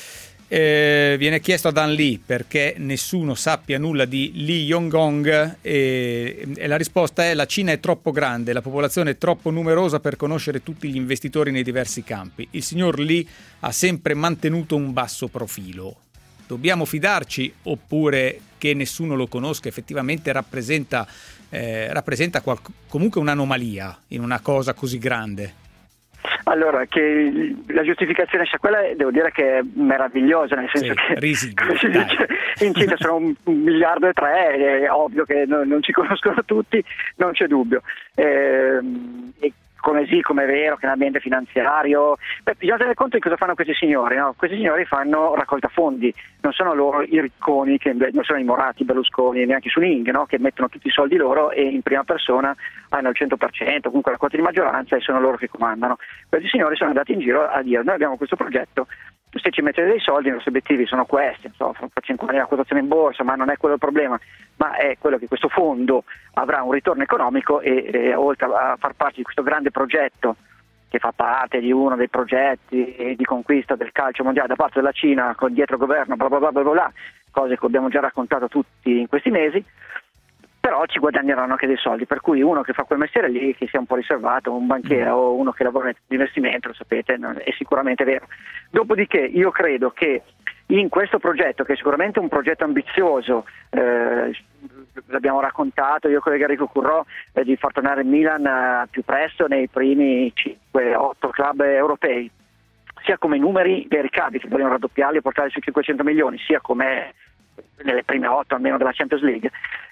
Eh, viene chiesto a Dan Lee perché nessuno sappia nulla di Lee Yong-gong e, e la risposta è: la Cina è troppo grande, la popolazione è troppo numerosa per conoscere tutti gli investitori nei diversi campi. Il signor Lee ha sempre mantenuto un basso profilo. Dobbiamo fidarci oppure che nessuno lo conosca effettivamente rappresenta, eh, rappresenta qual- comunque un'anomalia in una cosa così grande?
Allora, che la giustificazione sia quella, devo dire che è meravigliosa, nel senso
sì,
che
risibile,
si dice, in Cina sono un, un miliardo e tre, è ovvio che non, non ci conoscono tutti, non c'è dubbio. Eh, e come sì, come è vero che nell'ambiente finanziario, beh, bisogna tenere conto di cosa fanno questi signori, no? Questi signori fanno raccolta fondi, non sono loro i ricconi, che non sono i Moratti, Berlusconi, neanche Suning, no? Che mettono tutti i soldi loro e in prima persona hanno il cento per cento, comunque la quota di maggioranza, e sono loro che comandano. Questi signori sono andati in giro a dire: noi abbiamo questo progetto, se ci mettete dei soldi i nostri obiettivi sono questi, so, fra cinque anni la quotazione in borsa, ma non è quello il problema, ma è quello che questo fondo avrà un ritorno economico e, e oltre a far parte di questo grande progetto che fa parte di uno dei progetti di conquista del calcio mondiale da parte della Cina con dietro governo, bla bla bla bla bla, cose che abbiamo già raccontato tutti in questi mesi, però ci guadagneranno anche dei soldi, per cui uno che fa quel mestiere lì, che sia un po' riservato, un banchiere o uno che lavora di investimento, lo sapete, non è sicuramente vero. Dopodiché io credo che in questo progetto, che è sicuramente un progetto ambizioso, eh, l'abbiamo raccontato io con Enrico Currò, eh, di far tornare il Milan eh, più presto nei primi cinque otto club europei, sia come numeri dei ricavi che vogliono raddoppiarli e portarli sui cinquecento milioni, sia come nelle prime otto almeno della Champions League,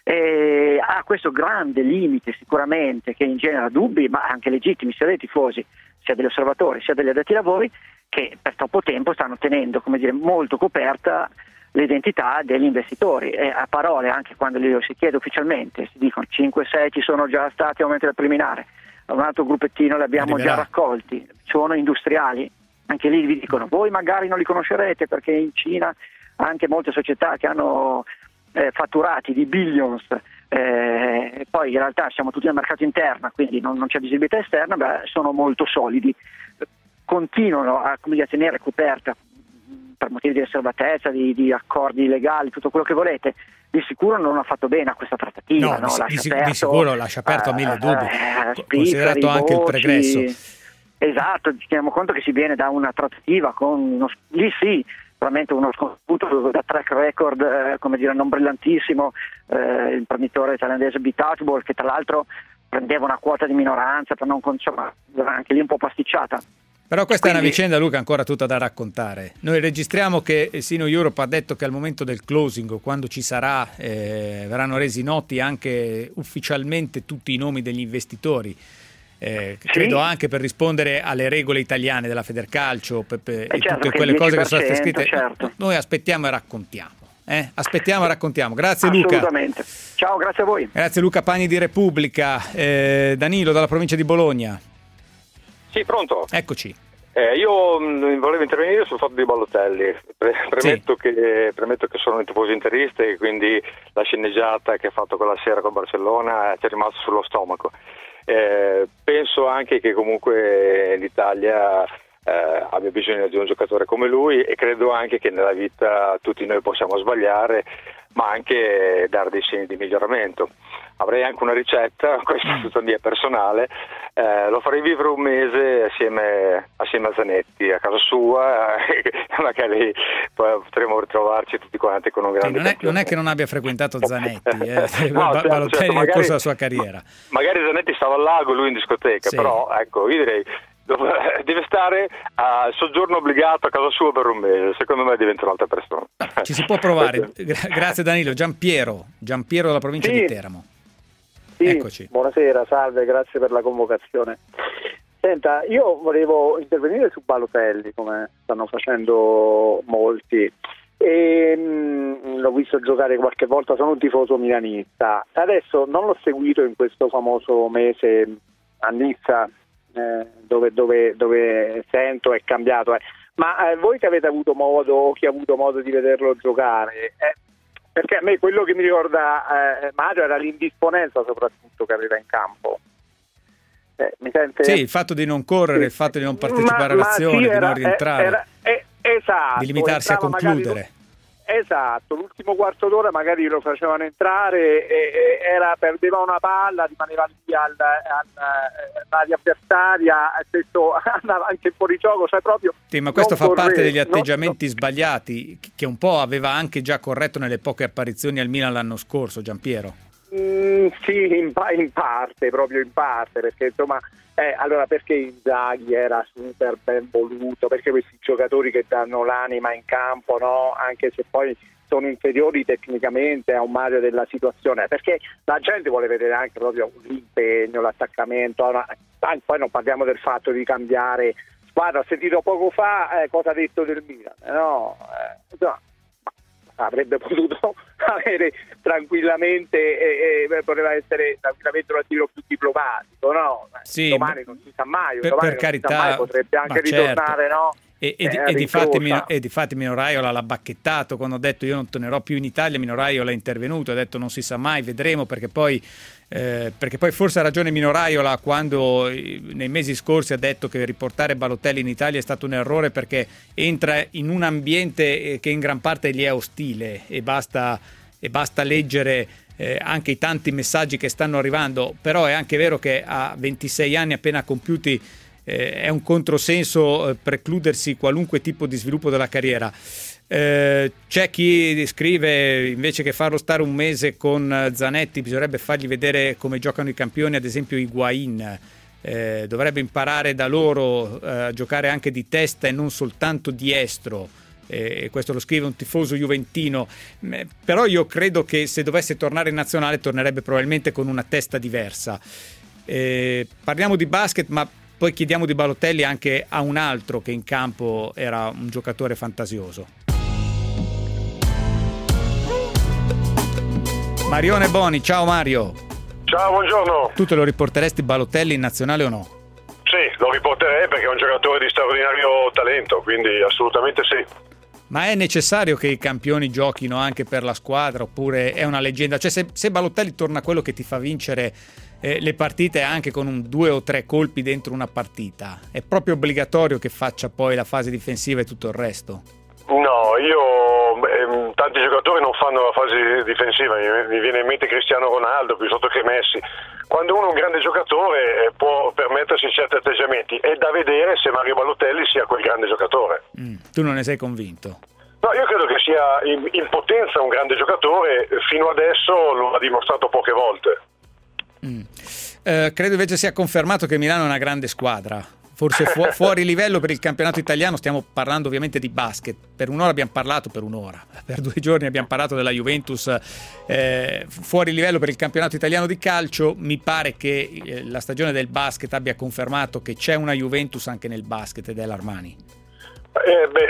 e ha questo grande limite sicuramente che ingenera dubbi, ma anche legittimi, sia dei tifosi, sia degli osservatori, sia degli addetti ai lavori, che per troppo tempo stanno tenendo, come dire, molto coperta l'identità degli investitori, e a parole, anche quando li si chiede ufficialmente, si dicono cinque sei ci sono già stati aumenti del preliminare, un altro gruppettino li abbiamo
Arriverà.
già raccolti, sono industriali, anche lì vi dicono voi magari non li conoscerete perché in Cina anche molte società che hanno eh, fatturati di billions, eh, poi in realtà siamo tutti nel mercato interno, quindi non, non c'è visibilità esterna, beh, sono molto solidi, continuano a, come dire, a tenere coperta per motivi di riservatezza, di, di accordi legali, tutto quello che volete. Di sicuro non ha fatto bene a questa trattativa,
No,
no?
di,
Lascia
di, sic-
aperto,
di sicuro lascia aperto a mille dubbi,
eh,
considerato anche il
voci.
pregresso.
Esatto, ci teniamo conto che si viene da una trattativa con uno, lì sì, probabilmente uno sconto da track record, eh, come dire, non brillantissimo, eh, l'imprenditore thailandese Bitouchable, che tra l'altro prendeva una quota di minoranza, per non insomma, anche lì un po' pasticciata.
Però questa
Quindi,
è una vicenda, Luca, ancora tutta da raccontare. Noi registriamo che Sino Europe ha detto che al momento del closing, quando ci sarà, eh, verranno resi noti anche ufficialmente tutti i nomi degli investitori. Eh, sì. Credo anche per rispondere alle regole italiane della Federcalcio per, per, e
certo,
tutte quelle cose che sono state scritte.
Certo.
Noi aspettiamo e raccontiamo. Eh? Aspettiamo e raccontiamo. Grazie
Assolutamente.
Luca.
Ciao, grazie a voi.
Grazie Luca Pagni di Repubblica. Eh, Danilo dalla provincia di Bologna.
Sì, pronto?
Eccoci.
Eh, io mh, volevo intervenire sul fatto di Balotelli. Pre- premetto, sì. che, premetto che sono un tifoso interista e quindi la sceneggiata che ha fatto quella sera con Barcellona ci è rimasto sullo stomaco. Eh, penso anche che comunque l'Italia eh, abbia bisogno di un giocatore come lui, e credo anche che nella vita tutti noi possiamo sbagliare, ma anche dare dei segni di miglioramento. Avrei anche una ricetta, questa è tutta mia personale, eh, lo farei vivere un mese assieme, assieme a Zanetti a casa sua, e magari poi potremo ritrovarci tutti quanti con un grande
non è, non è che non abbia frequentato Zanetti, eh,
no,
Balotelli
certo, certo,
nel
magari,
corso della sua carriera.
Magari Zanetti stava al lago, lui in discoteca,
sì.
Però ecco, io direi deve stare a soggiorno obbligato a casa sua per un mese, secondo me diventa un'altra persona.
Ci si può provare. Grazie Danilo. Giampiero, Giampiero dalla provincia
sì.
di Teramo.
Sì,
eccoci.
Buonasera, salve, grazie per la convocazione. Senta, io volevo intervenire su Balotelli, come stanno facendo molti, e mh, l'ho visto giocare qualche volta, sono un tifoso milanista. Adesso non l'ho seguito in questo famoso mese a Nizza, eh, dove, dove, dove sento è cambiato, eh. ma eh, voi che avete avuto modo, o chi ha avuto modo di vederlo giocare, eh, perché a me quello che mi ricorda eh, Mario era l'indisponenza soprattutto che aveva in campo. Eh, mi sente?
Sì, il fatto di non correre, sì. Il fatto di non partecipare
ma,
all'azione,
ma sì,
di
era,
non rientrare.
Era, era,
esatto,
di limitarsi a concludere.
Magari... Esatto, l'ultimo quarto d'ora magari lo facevano entrare e, e era, perdeva una palla, rimaneva lì al, al, all'area avversaria, stesso, andava anche fuori gioco, cioè proprio.
Sì, ma questo fa
correre,
parte degli atteggiamenti
non...
sbagliati che un po' aveva anche già corretto nelle poche apparizioni al Milan l'anno scorso, Giampiero.
Mm, sì, in, in parte, proprio in parte, perché insomma, eh, allora perché Inzaghi era super ben voluto, perché questi giocatori che danno l'anima in campo, no? Anche se poi sono inferiori tecnicamente a un Mario della situazione, perché la gente vuole vedere anche proprio l'impegno, l'attaccamento, una... poi non parliamo del fatto di cambiare squadra. Ho sentito poco fa eh, cosa ha detto del Milan, no? Eh, no. Avrebbe potuto avere tranquillamente e, e poteva essere tranquillamente un attimo più diplomatico, no?
Sì,
domani non si sa mai,
per,
domani
per
non
carità,
si sa mai, potrebbe anche ritornare,
certo.
no?
E, e,
eh,
e, di fatti, Mino, e di fatti Mino Raiola l'ha bacchettato quando ha detto io non tornerò più in Italia. Mino Raiola è intervenuto, ha detto non si sa mai, vedremo, perché poi eh, perché poi forse ha ragione Mino Raiola quando eh, nei mesi scorsi ha detto che riportare Balotelli in Italia è stato un errore, perché entra in un ambiente che in gran parte gli è ostile e basta, e basta leggere eh, anche i tanti messaggi che stanno arrivando. Però è anche vero che a ventisei anni appena compiuti Eh, è un controsenso eh, precludersi qualunque tipo di sviluppo della carriera. Eh, c'è chi scrive invece che farlo stare un mese con Zanetti bisognerebbe fargli vedere come giocano i campioni, ad esempio Higuain, eh, dovrebbe imparare da loro eh, a giocare anche di testa e non soltanto diestro. E questo lo scrive un tifoso juventino. Eh, però io credo che se dovesse tornare in nazionale tornerebbe probabilmente con una testa diversa. Eh, parliamo di basket, ma poi chiediamo di Balotelli anche a un altro che in campo era un giocatore fantasioso. Marione Boni, ciao Mario.
Ciao, buongiorno.
Tu te lo riporteresti Balotelli in nazionale o no?
Sì, lo riporterei perché è un giocatore di straordinario talento, quindi assolutamente sì.
Ma è necessario che i campioni giochino anche per la squadra oppure è una leggenda? Cioè se, se Balotelli torna quello che ti fa vincere eh, le partite anche con un due o tre colpi dentro una partita, è proprio obbligatorio che faccia poi la fase difensiva e tutto il resto?
No, io ehm, tanti giocatori non fanno la fase difensiva, mi, mi viene in mente Cristiano Ronaldo piuttosto che Messi. Quando uno è un grande giocatore eh, può permettersi certi atteggiamenti, è da vedere se Mario Balotelli sia quel grande giocatore.
Mm, tu non ne sei convinto?
No, io credo che sia in, in potenza un grande giocatore, fino adesso lo ha dimostrato poche volte.
Mm. Eh, credo invece sia confermato che Milano è una grande squadra, forse fu- fuori livello per il campionato italiano. Stiamo parlando ovviamente di basket, per un'ora abbiamo parlato, per un'ora, per due giorni abbiamo parlato della Juventus, eh, fuori livello per il campionato italiano di calcio. Mi pare che eh, la stagione del basket abbia confermato che c'è una Juventus anche nel basket ed è l'Armani.
Eh, beh,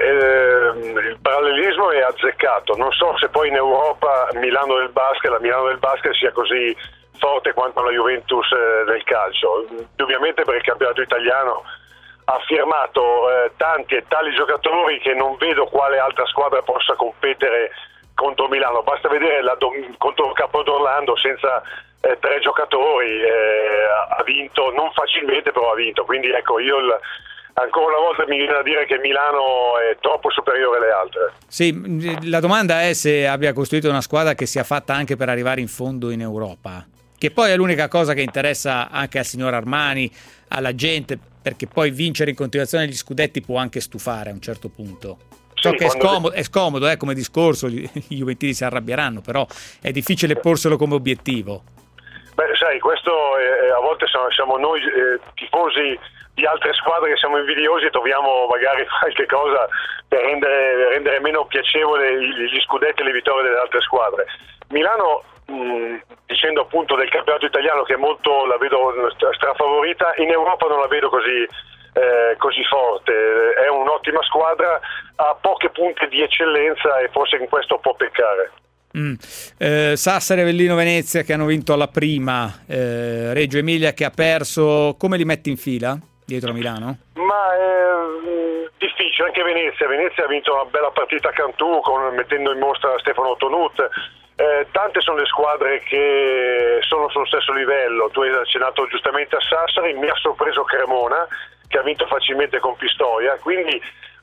eh, il parallelismo è azzeccato, non so se poi in Europa Milano del basket, la Milano del basket sia così forte quanto la Juventus eh, del calcio. Ovviamente per il campionato italiano ha firmato eh, tanti e tali giocatori che non vedo quale altra squadra possa competere contro Milano. Basta vedere la dom- contro Capodorlando senza eh, tre giocatori eh, ha vinto, non facilmente però ha vinto, quindi ecco io il, ancora una volta mi viene a dire che Milano è troppo superiore alle altre.
Sì, la domanda è se abbia costruito una squadra che sia fatta anche per arrivare in fondo in Europa, che poi è l'unica cosa che interessa anche al signor Armani, alla gente, perché poi vincere in continuazione gli scudetti può anche stufare a un certo punto. So
Sì,
che è
quando-
scomodo, è scomodo eh, come discorso, gli, i juventini si arrabbieranno, però è difficile porselo come obiettivo.
Beh, sai, questo è, a volte siamo, siamo noi eh, tifosi di altre squadre che siamo invidiosi e troviamo magari qualche cosa per rendere, rendere meno piacevole gli, gli scudetti e le vittorie delle altre squadre. Milano, mh, dicendo appunto del campionato italiano che è molto, la vedo strafavorita, in Europa non la vedo così, eh, così forte. È un'ottima squadra, ha poche punte di eccellenza e forse in questo può peccare.
Mm. Eh, Sassari, Avellino, Venezia che hanno vinto alla prima, eh, Reggio Emilia che ha perso, come li metti in fila dietro a Milano?
Ma è mh, difficile, anche Venezia. Venezia ha vinto una bella partita a Cantù con, mettendo in mostra Stefano Tonut. Eh, tante sono le squadre che sono sullo stesso livello. Tu hai accennato giustamente a Sassari, mi ha sorpreso Cremona che ha vinto facilmente con Pistoia, quindi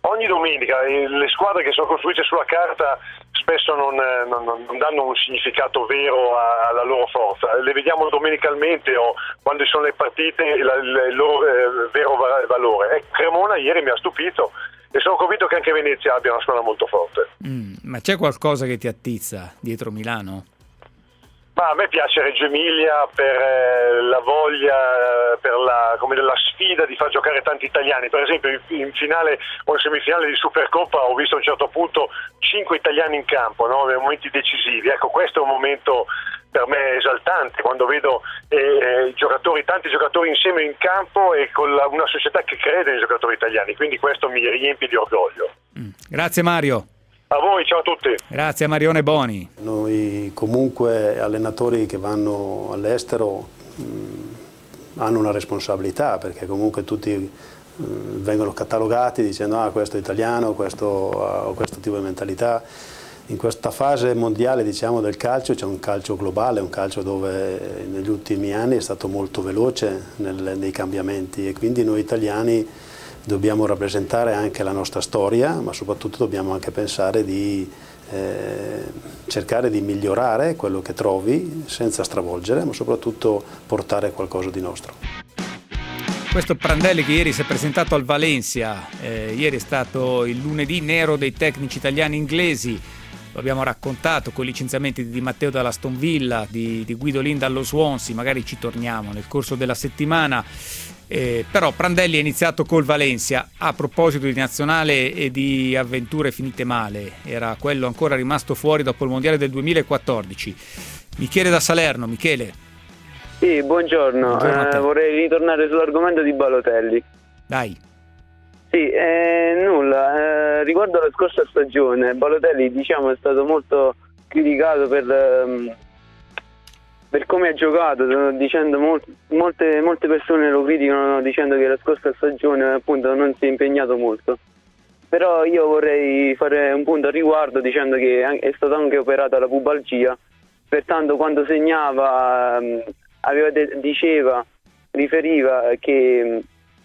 ogni domenica le squadre che sono costruite sulla carta spesso non, non, non danno un significato vero alla loro forza, le vediamo domenicalmente o quando sono le partite la, il loro eh, vero valore. E Cremona ieri mi ha stupito e sono convinto che anche Venezia abbia una squadra molto forte.
Mm, ma c'è qualcosa che ti attizza dietro Milano?
Ma a me piace Reggio Emilia per eh, la voglia, per la, come la sfida di far giocare tanti italiani. Per esempio in, in finale o in semifinale di Supercoppa ho visto a un certo punto cinque italiani in campo, no? Nei momenti decisivi. Ecco, questo è un momento per me esaltante, quando vedo eh, i giocatori, tanti giocatori insieme in campo e con la, una società che crede nei giocatori italiani, quindi questo mi riempie di orgoglio.
Mm. Grazie Mario.
A voi, ciao a tutti.
Grazie a Marione Boni.
Noi comunque allenatori che vanno all'estero mh, hanno una responsabilità, perché comunque tutti mh, vengono catalogati dicendo ah questo è italiano, questo ha questo tipo di mentalità. In questa fase mondiale, diciamo, del calcio c'è un calcio globale, un calcio dove negli ultimi anni è stato molto veloce nel, nei cambiamenti, e quindi noi italiani dobbiamo rappresentare anche la nostra storia, ma soprattutto dobbiamo anche pensare di eh, cercare di migliorare quello che trovi senza stravolgere, ma soprattutto portare qualcosa di nostro.
Questo Prandelli che ieri si è presentato al Valencia, eh, ieri è stato il lunedì nero dei tecnici italiani inglesi, lo abbiamo raccontato con i licenziamenti di Di Matteo dall'Aston Villa, di, di Guidolin dallo Swansea, magari ci torniamo nel corso della settimana. Eh, però Prandelli ha iniziato col Valencia. A proposito di nazionale e di avventure finite male, era quello ancora rimasto fuori dopo il mondiale del duemilaquattordici. Michele da Salerno. Michele.
Sì, buongiorno, buongiorno eh, vorrei ritornare sull'argomento di Balotelli.
Dai.
Sì, eh, nulla, eh, riguardo la scorsa stagione, Balotelli diciamo è stato molto criticato per... Um, per come ha giocato, dicendo molt, molte, molte persone lo criticano dicendo che la scorsa stagione appunto non si è impegnato molto, però io vorrei fare un punto a riguardo dicendo che è stata anche operata la pubalgia, pertanto quando segnava aveva de- diceva, riferiva che,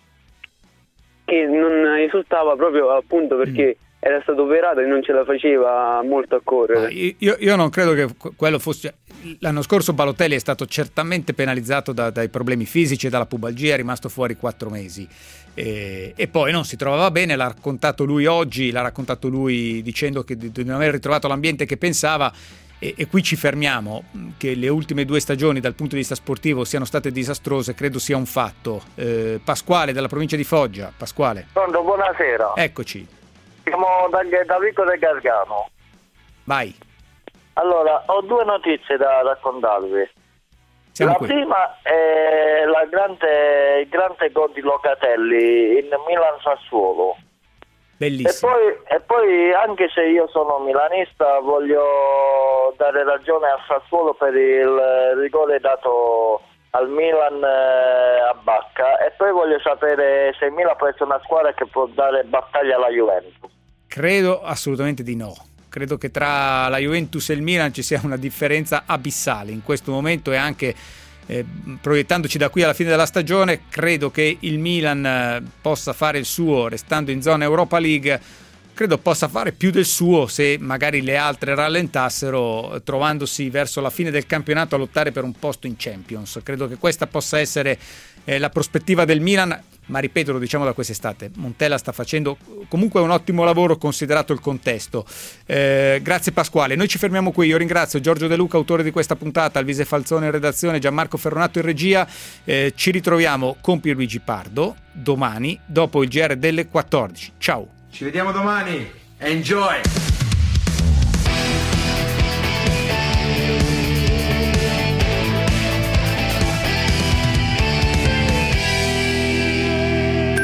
che non esultava proprio appunto perché mm. era stato operato e non ce la faceva molto a correre.
Io, io non credo che quello fosse... L'anno scorso Balotelli è stato certamente penalizzato da, dai problemi fisici e dalla pubalgia, è rimasto fuori quattro mesi e, e poi non si trovava bene, l'ha raccontato lui oggi, l'ha raccontato lui dicendo che di, di non aver ritrovato l'ambiente che pensava e, e qui ci fermiamo. Che le ultime due stagioni dal punto di vista sportivo siano state disastrose credo sia un fatto. eh, Pasquale dalla provincia di Foggia. Pasquale.
Pronto, buonasera.
Eccoci.
Siamo da, da Vico del Gargano.
Vai.
Allora, ho due notizie da raccontarvi.
Siamo
la
qui.
prima è la grande, il grande gol di Locatelli in Milan-Sassuolo.
Bellissimo.
E poi, e poi, anche se io sono milanista, voglio dare ragione a Sassuolo per il rigore dato al Milan eh, a Bacca, e poi voglio sapere se il Milan può essere una squadra che può dare battaglia alla Juventus.
Credo assolutamente di no. Credo che tra la Juventus e il Milan ci sia una differenza abissale in questo momento, e anche eh, proiettandoci da qui alla fine della stagione credo che il Milan eh, possa fare il suo restando in zona Europa League. Credo possa fare più del suo se magari le altre rallentassero, trovandosi verso la fine del campionato a lottare per un posto in Champions. Credo che questa possa essere eh, la prospettiva del Milan, ma ripeto, lo diciamo da quest'estate, Montella sta facendo comunque un ottimo lavoro considerato il contesto. Eh, grazie Pasquale, noi ci fermiamo qui. Io ringrazio Giorgio De Luca, autore di questa puntata, Alvise Falzone in redazione, Gianmarco Ferronato in regia. Eh, ci ritroviamo con Pierluigi Pardo domani dopo il G R delle quattordici. Ciao.
Ci vediamo domani. Enjoy!